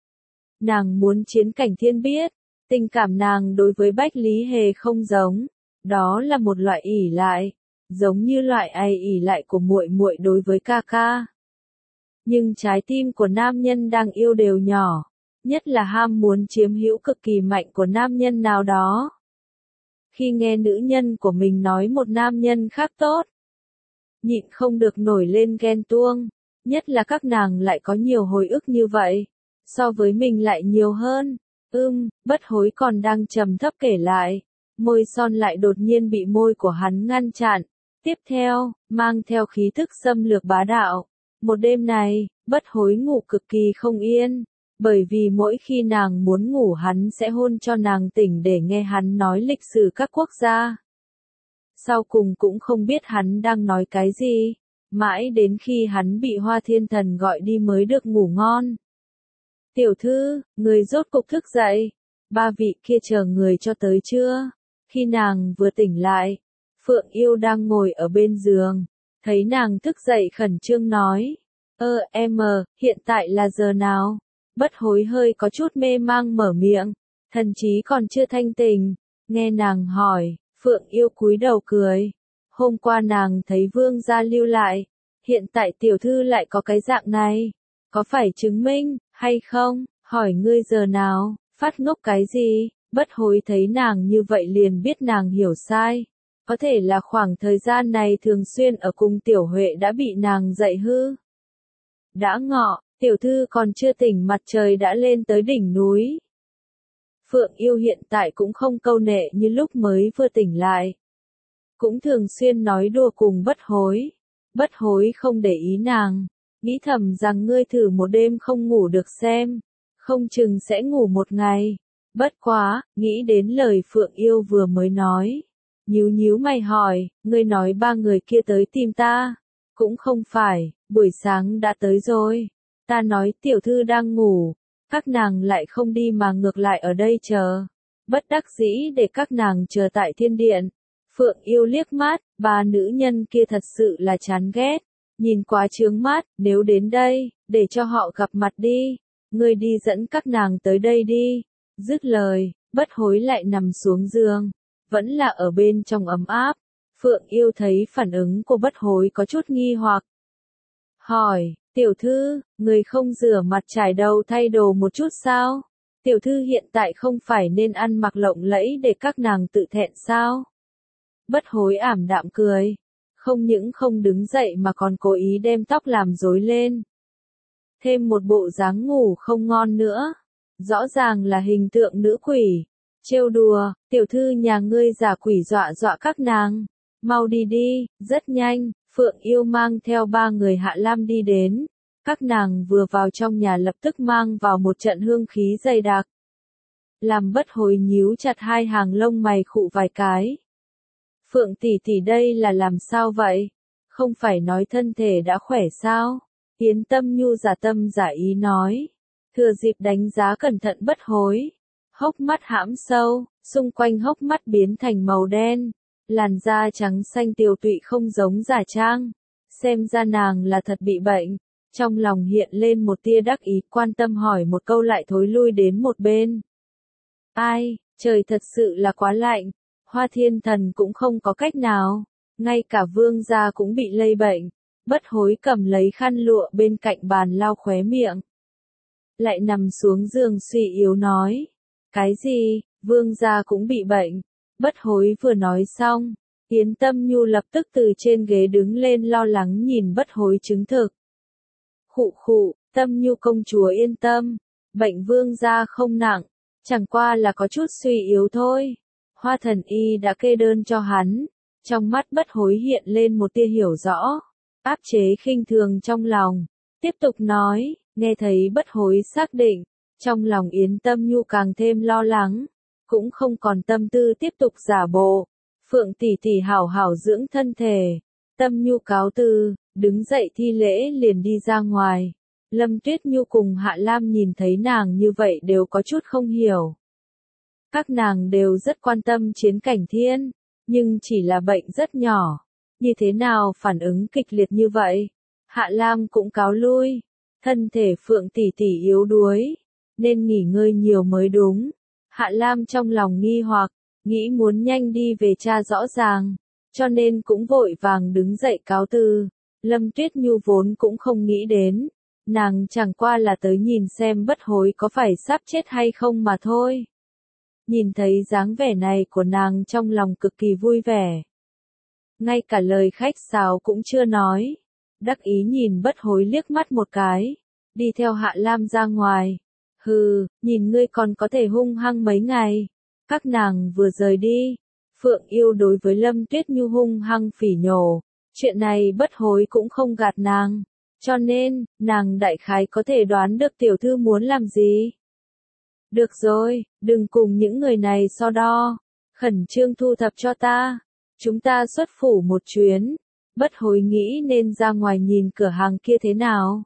S1: Nàng muốn Chiến Cảnh Thiên biết, tình cảm nàng đối với Bách Lý Hề không giống, đó là một loại ỷ lại, giống như loại ai ỷ lại của muội muội đối với ca ca. Nhưng trái tim của nam nhân đang yêu đều nhỏ, nhất là ham muốn chiếm hữu cực kỳ mạnh của nam nhân nào đó. Khi nghe nữ nhân của mình nói một nam nhân khác tốt, nhịn không được nổi lên ghen tuông, nhất là các nàng lại có nhiều hồi ức như vậy, so với mình lại nhiều hơn. Ưm, Bất Hối còn đang trầm thấp kể lại, môi son lại đột nhiên bị môi của hắn ngăn chặn. Tiếp theo, mang theo khí thức xâm lược bá đạo. Một đêm này, Bất Hối ngủ cực kỳ không yên, bởi vì mỗi khi nàng muốn ngủ hắn sẽ hôn cho nàng tỉnh để nghe hắn nói lịch sử các quốc gia. Sau cùng cũng không biết hắn đang nói cái gì, mãi đến khi hắn bị Hoa Thiên Thần gọi đi mới được ngủ ngon. Tiểu thư, người rốt cục thức dậy, ba vị kia chờ người cho tới chưa? Khi nàng vừa tỉnh lại, Phượng Yêu đang ngồi ở bên giường, thấy nàng thức dậy khẩn trương nói, ơ em, hiện tại là giờ nào? Bất Hối hơi có chút mê mang mở miệng, thần trí còn chưa thanh tỉnh, nghe nàng hỏi, Phượng Yêu cúi đầu cười, hôm qua nàng thấy vương gia lưu lại, hiện tại tiểu thư lại có cái dạng này, có phải chứng minh, hay không, hỏi ngươi giờ nào, phát ngốc cái gì? Bất Hối thấy nàng như vậy liền biết nàng hiểu sai. Có thể là khoảng thời gian này thường xuyên ở cùng Tiểu Huệ đã bị nàng dạy hư. Đã ngọ, Tiểu thư còn chưa tỉnh mặt trời đã lên tới đỉnh núi. Phượng Yêu hiện tại cũng không câu nệ như lúc mới vừa tỉnh lại. Cũng thường xuyên nói đùa cùng Bất Hối. Bất Hối không để ý nàng, nghĩ thầm rằng ngươi thử một đêm không ngủ được xem, không chừng sẽ ngủ một ngày. Bất quá, nghĩ đến lời Phượng Yêu vừa mới nói. Nhíu nhíu mày hỏi, ngươi nói ba người kia tới tìm ta. Cũng không phải, buổi sáng đã tới rồi. Ta nói tiểu thư đang ngủ, các nàng lại không đi mà ngược lại ở đây chờ. Bất đắc dĩ để các nàng chờ tại thiên điện. Phượng Yêu liếc mắt, ba nữ nhân kia thật sự là chán ghét. Nhìn quá chướng mắt, nếu đến đây, để cho họ gặp mặt đi. Ngươi đi dẫn các nàng tới đây đi. Dứt lời, Bất Hối lại nằm xuống giường. Vẫn là ở bên trong ấm áp. Phượng Yêu thấy phản ứng của Bất Hối có chút nghi hoặc. Hỏi, tiểu thư, người không rửa mặt trải đầu thay đồ một chút sao? Tiểu thư hiện tại không phải nên ăn mặc lộng lẫy để các nàng tự thẹn sao? Bất Hối ảm đạm cười. Không những không đứng dậy mà còn cố ý đem tóc làm rối lên. Thêm một bộ dáng ngủ không ngon nữa. Rõ ràng là hình tượng nữ quỷ. Trêu đùa, tiểu thư nhà ngươi giả quỷ dọa dọa các nàng. Mau đi đi, rất nhanh, Phượng Yêu mang theo ba người Hạ Lam đi đến. Các nàng vừa vào trong nhà lập tức mang vào một trận hương khí dày đặc. Làm Bất Hối nhíu chặt hai hàng lông mày khụ vài cái. Phượng tỷ tỷ đây là làm sao vậy? Không phải nói thân thể đã khỏe sao? Yến Tâm Nhu giả tâm giả ý nói. Thừa dịp đánh giá cẩn thận Bất Hối. Hốc mắt hãm sâu, xung quanh hốc mắt biến thành màu đen. Làn da trắng xanh tiều tụy không giống giả trang. Xem ra nàng là thật bị bệnh. Trong lòng hiện lên một tia đắc ý, quan tâm hỏi một câu lại thối lui đến một bên. Ai, trời thật sự là quá lạnh. Hoa Thiên Thần cũng không có cách nào. Ngay cả vương gia cũng bị lây bệnh. Bất Hối cầm lấy khăn lụa bên cạnh bàn lau khóe miệng. Lại nằm xuống giường suy yếu nói. Cái gì, vương gia cũng bị bệnh. Bất Hối vừa nói xong, Yến Tâm Nhu lập tức từ trên ghế đứng lên lo lắng nhìn Bất Hối chứng thực. Khụ khụ, Tâm Nhu công chúa yên tâm, bệnh vương gia không nặng, chẳng qua là có chút suy yếu thôi. Hoa Thần Y đã kê đơn cho hắn, trong mắt Bất Hối hiện lên một tia hiểu rõ, áp chế khinh thường trong lòng, tiếp tục nói, nghe thấy Bất Hối xác định, trong lòng Yến Tâm Nhu càng thêm lo lắng, cũng không còn tâm tư tiếp tục giả bộ. Phượng tỷ tỷ hảo hảo dưỡng thân thể. Tâm Nhu cáo từ, đứng dậy thi lễ liền đi ra ngoài. Lâm Tuyết Nhu cùng Hạ Lam nhìn thấy nàng như vậy đều có chút không hiểu. Các nàng đều rất quan tâm Chiến Cảnh Thiên, nhưng chỉ là bệnh rất nhỏ. Như thế nào phản ứng kịch liệt như vậy? Hạ Lam cũng cáo lui. Thân thể Phượng tỷ tỷ yếu đuối, nên nghỉ ngơi nhiều mới đúng. Hạ Lam trong lòng nghi hoặc, nghĩ muốn nhanh đi về tra rõ ràng, cho nên cũng vội vàng đứng dậy cáo từ. Lâm Tuyết Nhu vốn cũng không nghĩ đến, nàng chẳng qua là tới nhìn xem Bất Hối có phải sắp chết hay không mà thôi. Nhìn thấy dáng vẻ này của nàng trong lòng cực kỳ vui vẻ. Ngay cả lời khách sáo cũng chưa nói, đắc ý nhìn Bất Hối liếc mắt một cái, đi theo Hạ Lam ra ngoài. Hừ, nhìn ngươi còn có thể hung hăng mấy ngày. Các nàng vừa rời đi, Phượng Yêu đối với Lâm Tuyết Nhu hung hăng phỉ nhổ. Chuyện này Bất Hối cũng không gạt nàng, cho nên, nàng đại khái có thể đoán được tiểu thư muốn làm gì. Được rồi, đừng cùng những người này so đo, khẩn trương thu thập cho ta. Chúng ta xuất phủ một chuyến. Bất Hối nghĩ nên ra ngoài nhìn cửa hàng kia thế nào.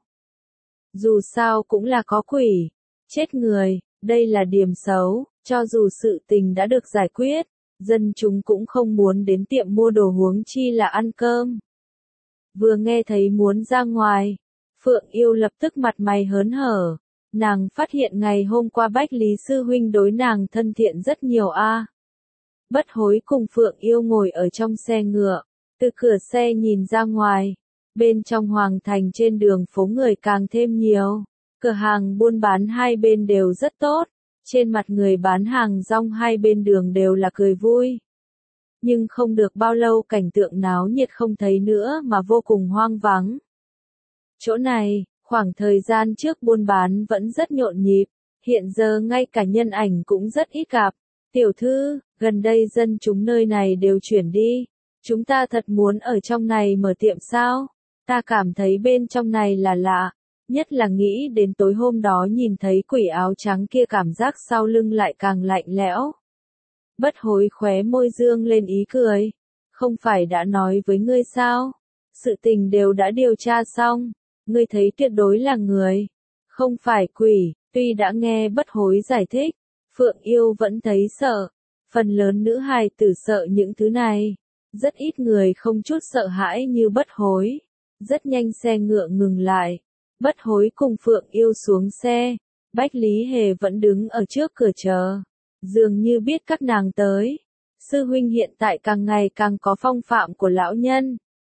S1: Dù sao cũng là có quỷ. Chết người, đây là điểm xấu, cho dù sự tình đã được giải quyết, dân chúng cũng không muốn đến tiệm mua đồ huống chi là ăn cơm. Vừa nghe thấy muốn ra ngoài, Phượng Yêu lập tức mặt mày hớn hở, nàng phát hiện ngày hôm qua Bách Lý Sư Huynh đối nàng thân thiện rất nhiều a. Bất Hối cùng Phượng Yêu ngồi ở trong xe ngựa, từ cửa xe nhìn ra ngoài, bên trong hoàng thành trên đường phố người càng thêm nhiều. Cửa hàng buôn bán hai bên đều rất tốt, trên mặt người bán hàng rong hai bên đường đều là cười vui. Nhưng không được bao lâu cảnh tượng náo nhiệt không thấy nữa mà vô cùng hoang vắng. Chỗ này, Khoảng thời gian trước buôn bán vẫn rất nhộn nhịp, hiện giờ ngay cả nhân ảnh cũng rất ít gặp. Tiểu thư, gần đây dân chúng nơi này đều chuyển đi. Chúng ta thật muốn ở trong này mở tiệm sao? Ta cảm thấy bên trong này là lạ. Nhất là nghĩ đến tối hôm đó nhìn thấy quỷ áo trắng kia, cảm giác sau lưng lại càng lạnh lẽo. Bất hối khóe môi dương lên ý cười. Không phải đã nói với ngươi sao? Sự tình đều đã điều tra xong. Ngươi thấy tuyệt đối là người, không phải quỷ. Tuy đã nghe bất hối giải thích, Phượng Yêu vẫn thấy sợ. Phần lớn nữ hài tử sợ những thứ này. Rất ít người không chút sợ hãi như bất hối. Rất nhanh xe ngựa ngừng lại. Bất hối cùng Phượng Yêu xuống xe. Bách Lý Hề vẫn đứng ở trước cửa chờ. Dường như biết các nàng tới. Sư huynh hiện tại càng ngày càng có phong phạm của lão nhân.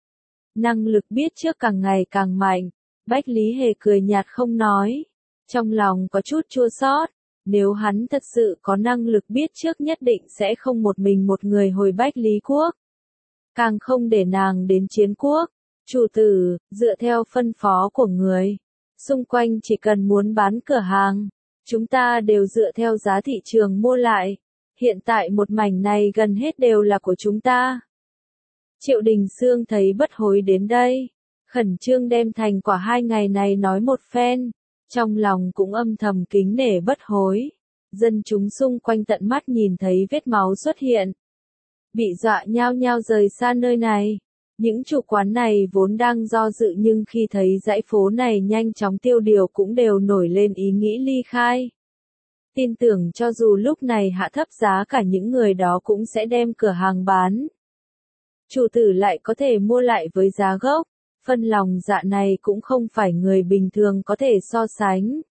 S1: Năng lực biết trước càng ngày càng mạnh. Bách Lý Hề cười nhạt không nói. Trong lòng có chút chua xót. Nếu hắn thật sự có năng lực biết trước nhất định sẽ không một mình một người hồi Bách Lý Quốc. Càng không để nàng đến chiến quốc. Chủ tử, dựa theo phân phó của người. Xung quanh chỉ cần muốn bán cửa hàng. Chúng ta đều dựa theo giá thị trường mua lại. Hiện tại một mảnh này gần hết đều là của chúng ta. Triệu Đình Xương thấy bất hối đến đây. Khẩn trương đem thành quả hai ngày này nói một phen. Trong lòng cũng âm thầm kính nể bất hối. Dân chúng xung quanh tận mắt nhìn thấy vết máu xuất hiện. Bị dọa nhao nhao rời xa nơi này. Những chủ quán này vốn đang do dự nhưng khi thấy dãy phố này nhanh chóng tiêu điều cũng đều nổi lên ý nghĩ ly khai. Tin tưởng cho dù lúc này hạ thấp giá cả những người đó cũng sẽ đem cửa hàng bán. Chủ tử lại có thể mua lại với giá gốc. Phân lòng dạ này cũng không phải người bình thường có thể so sánh.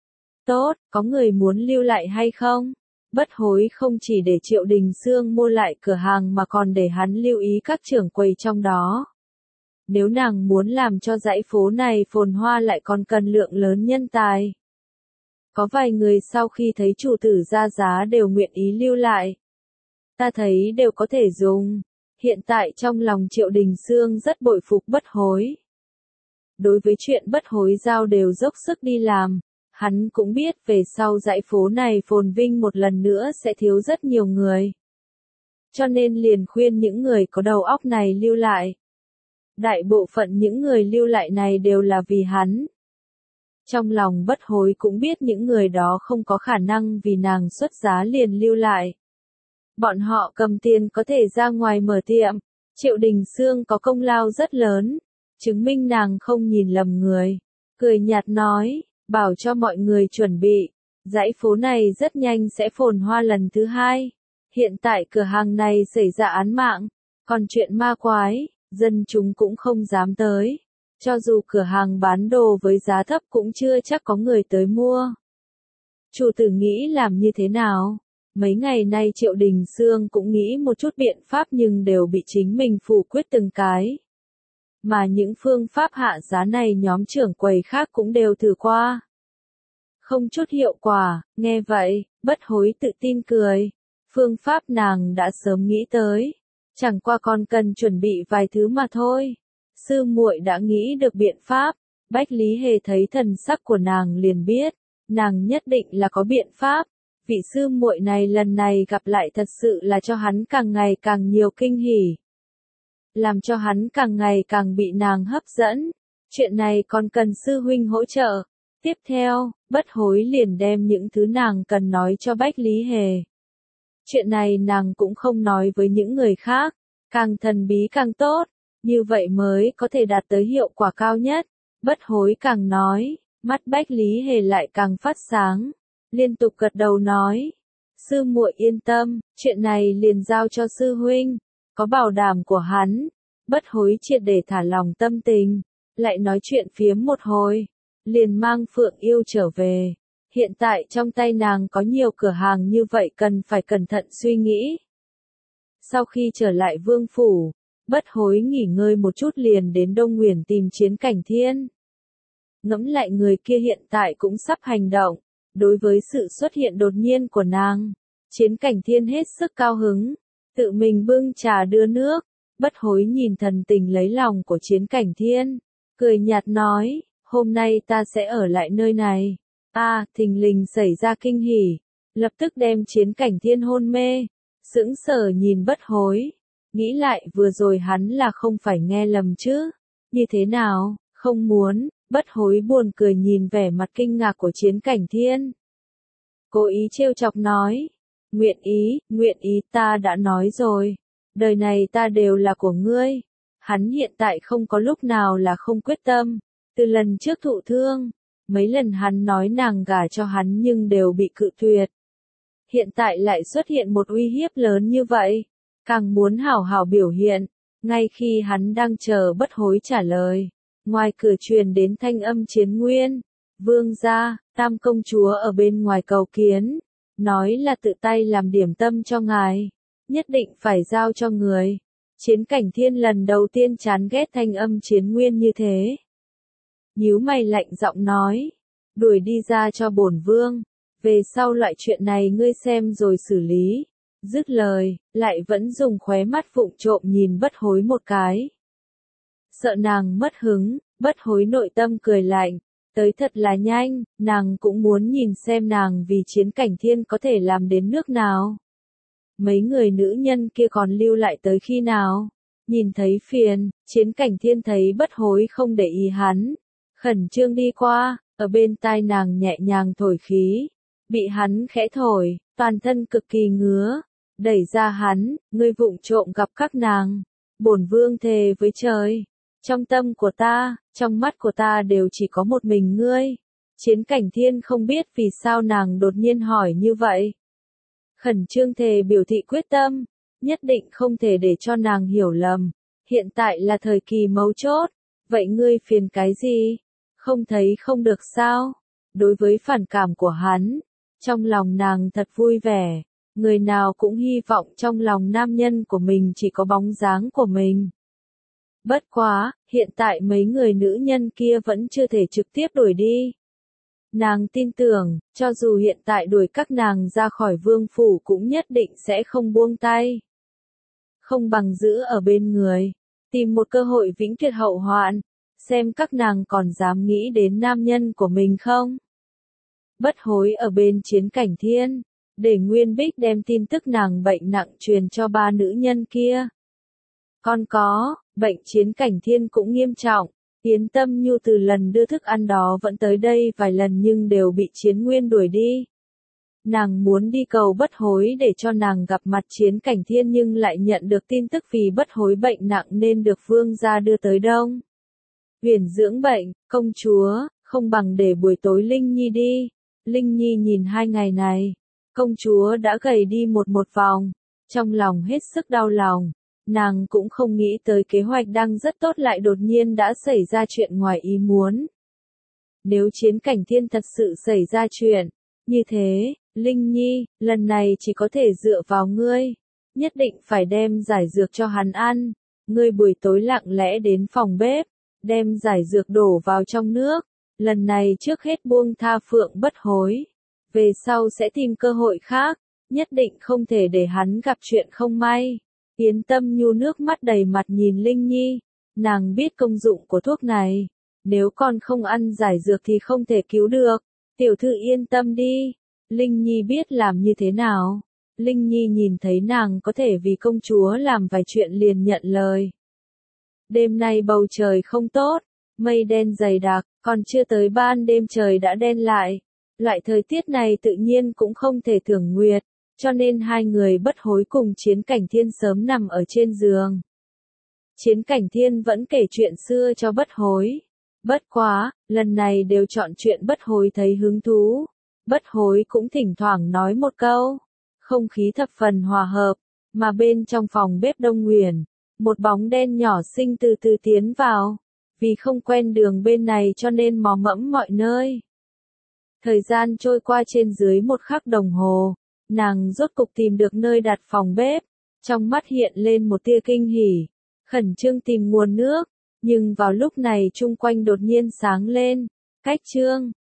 S1: Tốt, có người muốn lưu lại hay không? Bất hối không chỉ để Triệu Đình Xương mua lại cửa hàng mà còn để hắn lưu ý các trưởng quầy trong đó. Nếu nàng muốn làm cho dãy phố này phồn hoa lại còn cần lượng lớn nhân tài. Có vài người sau khi thấy chủ tử ra giá đều nguyện ý lưu lại. Ta thấy đều có thể dùng. Hiện tại trong lòng Triệu Đình Xương rất bội phục bất hối. Đối với chuyện bất hối giao đều dốc sức đi làm. Hắn cũng biết về sau dãy phố này phồn vinh một lần nữa sẽ thiếu rất nhiều người. Cho nên liền khuyên những người có đầu óc này lưu lại. Đại bộ phận những người lưu lại này đều là vì hắn. Trong lòng bất hối cũng biết những người đó không có khả năng vì nàng xuất giá liền lưu lại. Bọn họ cầm tiền có thể ra ngoài mở tiệm. Triệu Đình Xương có công lao rất lớn. Chứng minh nàng không nhìn lầm người. Cười nhạt nói. Bảo cho mọi người chuẩn bị, dãy phố này rất nhanh sẽ phồn hoa lần thứ hai. Hiện tại cửa hàng này xảy ra án mạng, còn chuyện ma quái, dân chúng cũng không dám tới. Cho dù cửa hàng bán đồ với giá thấp cũng chưa chắc có người tới mua. Chủ tử nghĩ làm như thế nào? Mấy ngày nay Triệu Đình Xương cũng nghĩ một chút biện pháp nhưng đều bị chính mình phủ quyết từng cái. Mà những phương pháp hạ giá này nhóm trưởng quầy khác cũng đều thử qua. Không chút hiệu quả, nghe vậy, bất hối tự tin cười. Phương pháp nàng đã sớm nghĩ tới. Chẳng qua còn cần chuẩn bị vài thứ mà thôi. Sư muội đã nghĩ được biện pháp. Bách Lý Hề thấy thần sắc của nàng liền biết. Nàng nhất định là có biện pháp. Vị sư muội này lần này gặp lại thật sự là cho hắn càng ngày càng nhiều kinh hỉ. Làm cho hắn càng ngày càng bị nàng hấp dẫn. Chuyện này còn cần sư huynh hỗ trợ. Tiếp theo, bất hối liền đem những thứ nàng cần nói cho Bách Lý Hề. Chuyện này nàng cũng không nói với những người khác. Càng thần bí càng tốt. Như vậy mới có thể đạt tới hiệu quả cao nhất. Bất hối càng nói, mắt Bách Lý Hề lại càng phát sáng. Liên tục gật đầu nói. Sư muội yên tâm, chuyện này liền giao cho sư huynh. Có bảo đảm của hắn. Bất hối triệt để thả lòng tâm tình. Lại nói chuyện phiếm một hồi. Liền mang Phượng Yêu trở về. Hiện tại trong tay nàng có nhiều cửa hàng như vậy cần phải cẩn thận suy nghĩ. Sau khi trở lại vương phủ, bất hối nghỉ ngơi một chút liền đến Đông Nguyền tìm Chiến Cảnh Thiên. Ngẫm lại người kia hiện tại cũng sắp hành động. Đối với sự xuất hiện đột nhiên của nàng, Chiến Cảnh Thiên hết sức cao hứng. Tự mình bưng trà đưa nước. Bất hối nhìn thần tình lấy lòng của Chiến Cảnh Thiên. Cười nhạt nói, hôm nay ta sẽ ở lại nơi này. A, à, thình lình xảy ra kinh hỉ, lập tức đem Chiến Cảnh Thiên hôn mê, sững sờ nhìn Bất Hối, nghĩ lại vừa rồi hắn là không phải nghe lầm chứ, như thế nào, không muốn, Bất Hối buồn cười nhìn vẻ mặt kinh ngạc của Chiến Cảnh Thiên. Cố ý trêu chọc nói, nguyện ý, nguyện ý ta đã nói rồi, đời này ta đều là của ngươi. Hắn hiện tại không có lúc nào là không quyết tâm, từ lần trước thụ thương, mấy lần hắn nói nàng gả cho hắn nhưng đều bị cự tuyệt. Hiện tại lại xuất hiện một uy hiếp lớn như vậy, càng muốn hảo hảo biểu hiện, ngay khi hắn đang chờ Bất Hối trả lời. Ngoài cửa truyền đến thanh âm Chiến Nguyên, vương gia, Tam công chúa ở bên ngoài cầu kiến, nói là tự tay làm điểm tâm cho ngài, nhất định phải giao cho người. Chiến Cảnh Thiên lần đầu tiên chán ghét thanh âm Chiến Nguyên như thế. Nhíu mày lạnh giọng nói, đuổi đi ra cho bổn vương, về sau loại chuyện này ngươi xem rồi xử lý. Dứt lời, lại vẫn dùng khóe mắt vụng trộm nhìn Bất Hối một cái. Sợ nàng mất hứng, Bất Hối nội tâm cười lạnh, tới thật là nhanh, nàng cũng muốn nhìn xem nàng vì Chiến Cảnh Thiên có thể làm đến nước nào. Mấy người nữ nhân kia còn lưu lại tới khi nào? Nhìn thấy phiền, Chiến Cảnh Thiên thấy Bất Hối không để ý hắn, khẩn trương đi qua, ở bên tai nàng nhẹ nhàng thổi khí, bị hắn khẽ thổi, toàn thân cực kỳ ngứa, đẩy ra hắn, ngươi vụng trộm gặp các nàng, bổn vương thề với trời, trong tâm của ta, trong mắt của ta đều chỉ có một mình ngươi. Chiến Cảnh Thiên không biết vì sao nàng đột nhiên hỏi như vậy. Khẩn trương thề biểu thị quyết tâm, nhất định không thể để cho nàng hiểu lầm, hiện tại là thời kỳ mấu chốt, vậy ngươi phiền cái gì? Không thấy không được sao? Đối với phản cảm của hắn, trong lòng nàng thật vui vẻ, người nào cũng hy vọng trong lòng nam nhân của mình chỉ có bóng dáng của mình. Bất quá, hiện tại mấy người nữ nhân kia vẫn chưa thể trực tiếp đuổi đi. Nàng tin tưởng, cho dù hiện tại đuổi các nàng ra khỏi vương phủ cũng nhất định sẽ không buông tay. Không bằng giữ ở bên người, tìm một cơ hội vĩnh tuyệt hậu hoạn, xem các nàng còn dám nghĩ đến nam nhân của mình không. Bất Hối ở bên Chiến Cảnh Thiên, để Nguyên Bích đem tin tức nàng bệnh nặng truyền cho ba nữ nhân kia. Còn có, bệnh Chiến Cảnh Thiên cũng nghiêm trọng. Yến Tâm Nhu từ lần đưa thức ăn đó vẫn tới đây vài lần nhưng đều bị Chiến Nguyên đuổi đi. Nàng muốn đi cầu Bất Hối để cho nàng gặp mặt Chiến Cảnh Thiên nhưng lại nhận được tin tức vì Bất Hối bệnh nặng nên được vương gia đưa tới Đông Huyền dưỡng bệnh, công chúa, không bằng để buổi tối Linh Nhi đi. Linh Nhi nhìn hai ngày này, công chúa đã gầy đi một một vòng, trong lòng hết sức đau lòng. Nàng cũng không nghĩ tới kế hoạch đang rất tốt lại đột nhiên đã xảy ra chuyện ngoài ý muốn. Nếu Chiến Cảnh Thiên thật sự xảy ra chuyện như thế, Linh Nhi, lần này chỉ có thể dựa vào ngươi, nhất định phải đem giải dược cho hắn ăn. Ngươi buổi tối lặng lẽ đến phòng bếp, đem giải dược đổ vào trong nước, lần này trước hết buông tha Phượng Bất Hối, về sau sẽ tìm cơ hội khác, nhất định không thể để hắn gặp chuyện không may. Yến Tâm Nhu nước mắt đầy mặt nhìn Linh Nhi, nàng biết công dụng của thuốc này, nếu con không ăn giải dược thì không thể cứu được, tiểu thư yên tâm đi. Linh Nhi biết làm như thế nào, Linh Nhi nhìn thấy nàng có thể vì công chúa làm vài chuyện liền nhận lời. Đêm nay bầu trời không tốt, mây đen dày đặc, còn chưa tới ban đêm trời đã đen lại, loại thời tiết này tự nhiên cũng không thể thưởng nguyệt. Cho nên hai người Bất Hối cùng Chiến Cảnh Thiên sớm nằm ở trên giường. Chiến Cảnh Thiên vẫn kể chuyện xưa cho Bất Hối. Bất quá, lần này đều chọn chuyện Bất Hối thấy hứng thú. Bất Hối cũng thỉnh thoảng nói một câu. Không khí thập phần hòa hợp, mà bên trong phòng bếp Đông Nguyền, một bóng đen nhỏ xinh từ từ tiến vào. Vì không quen đường bên này cho nên mò mẫm mọi nơi. Thời gian trôi qua trên dưới một khắc đồng hồ. Nàng rốt cục tìm được nơi đặt phòng bếp, trong mắt hiện lên một tia kinh hỉ, khẩn trương tìm nguồn nước, nhưng vào lúc này chung quanh đột nhiên sáng lên, cách chương,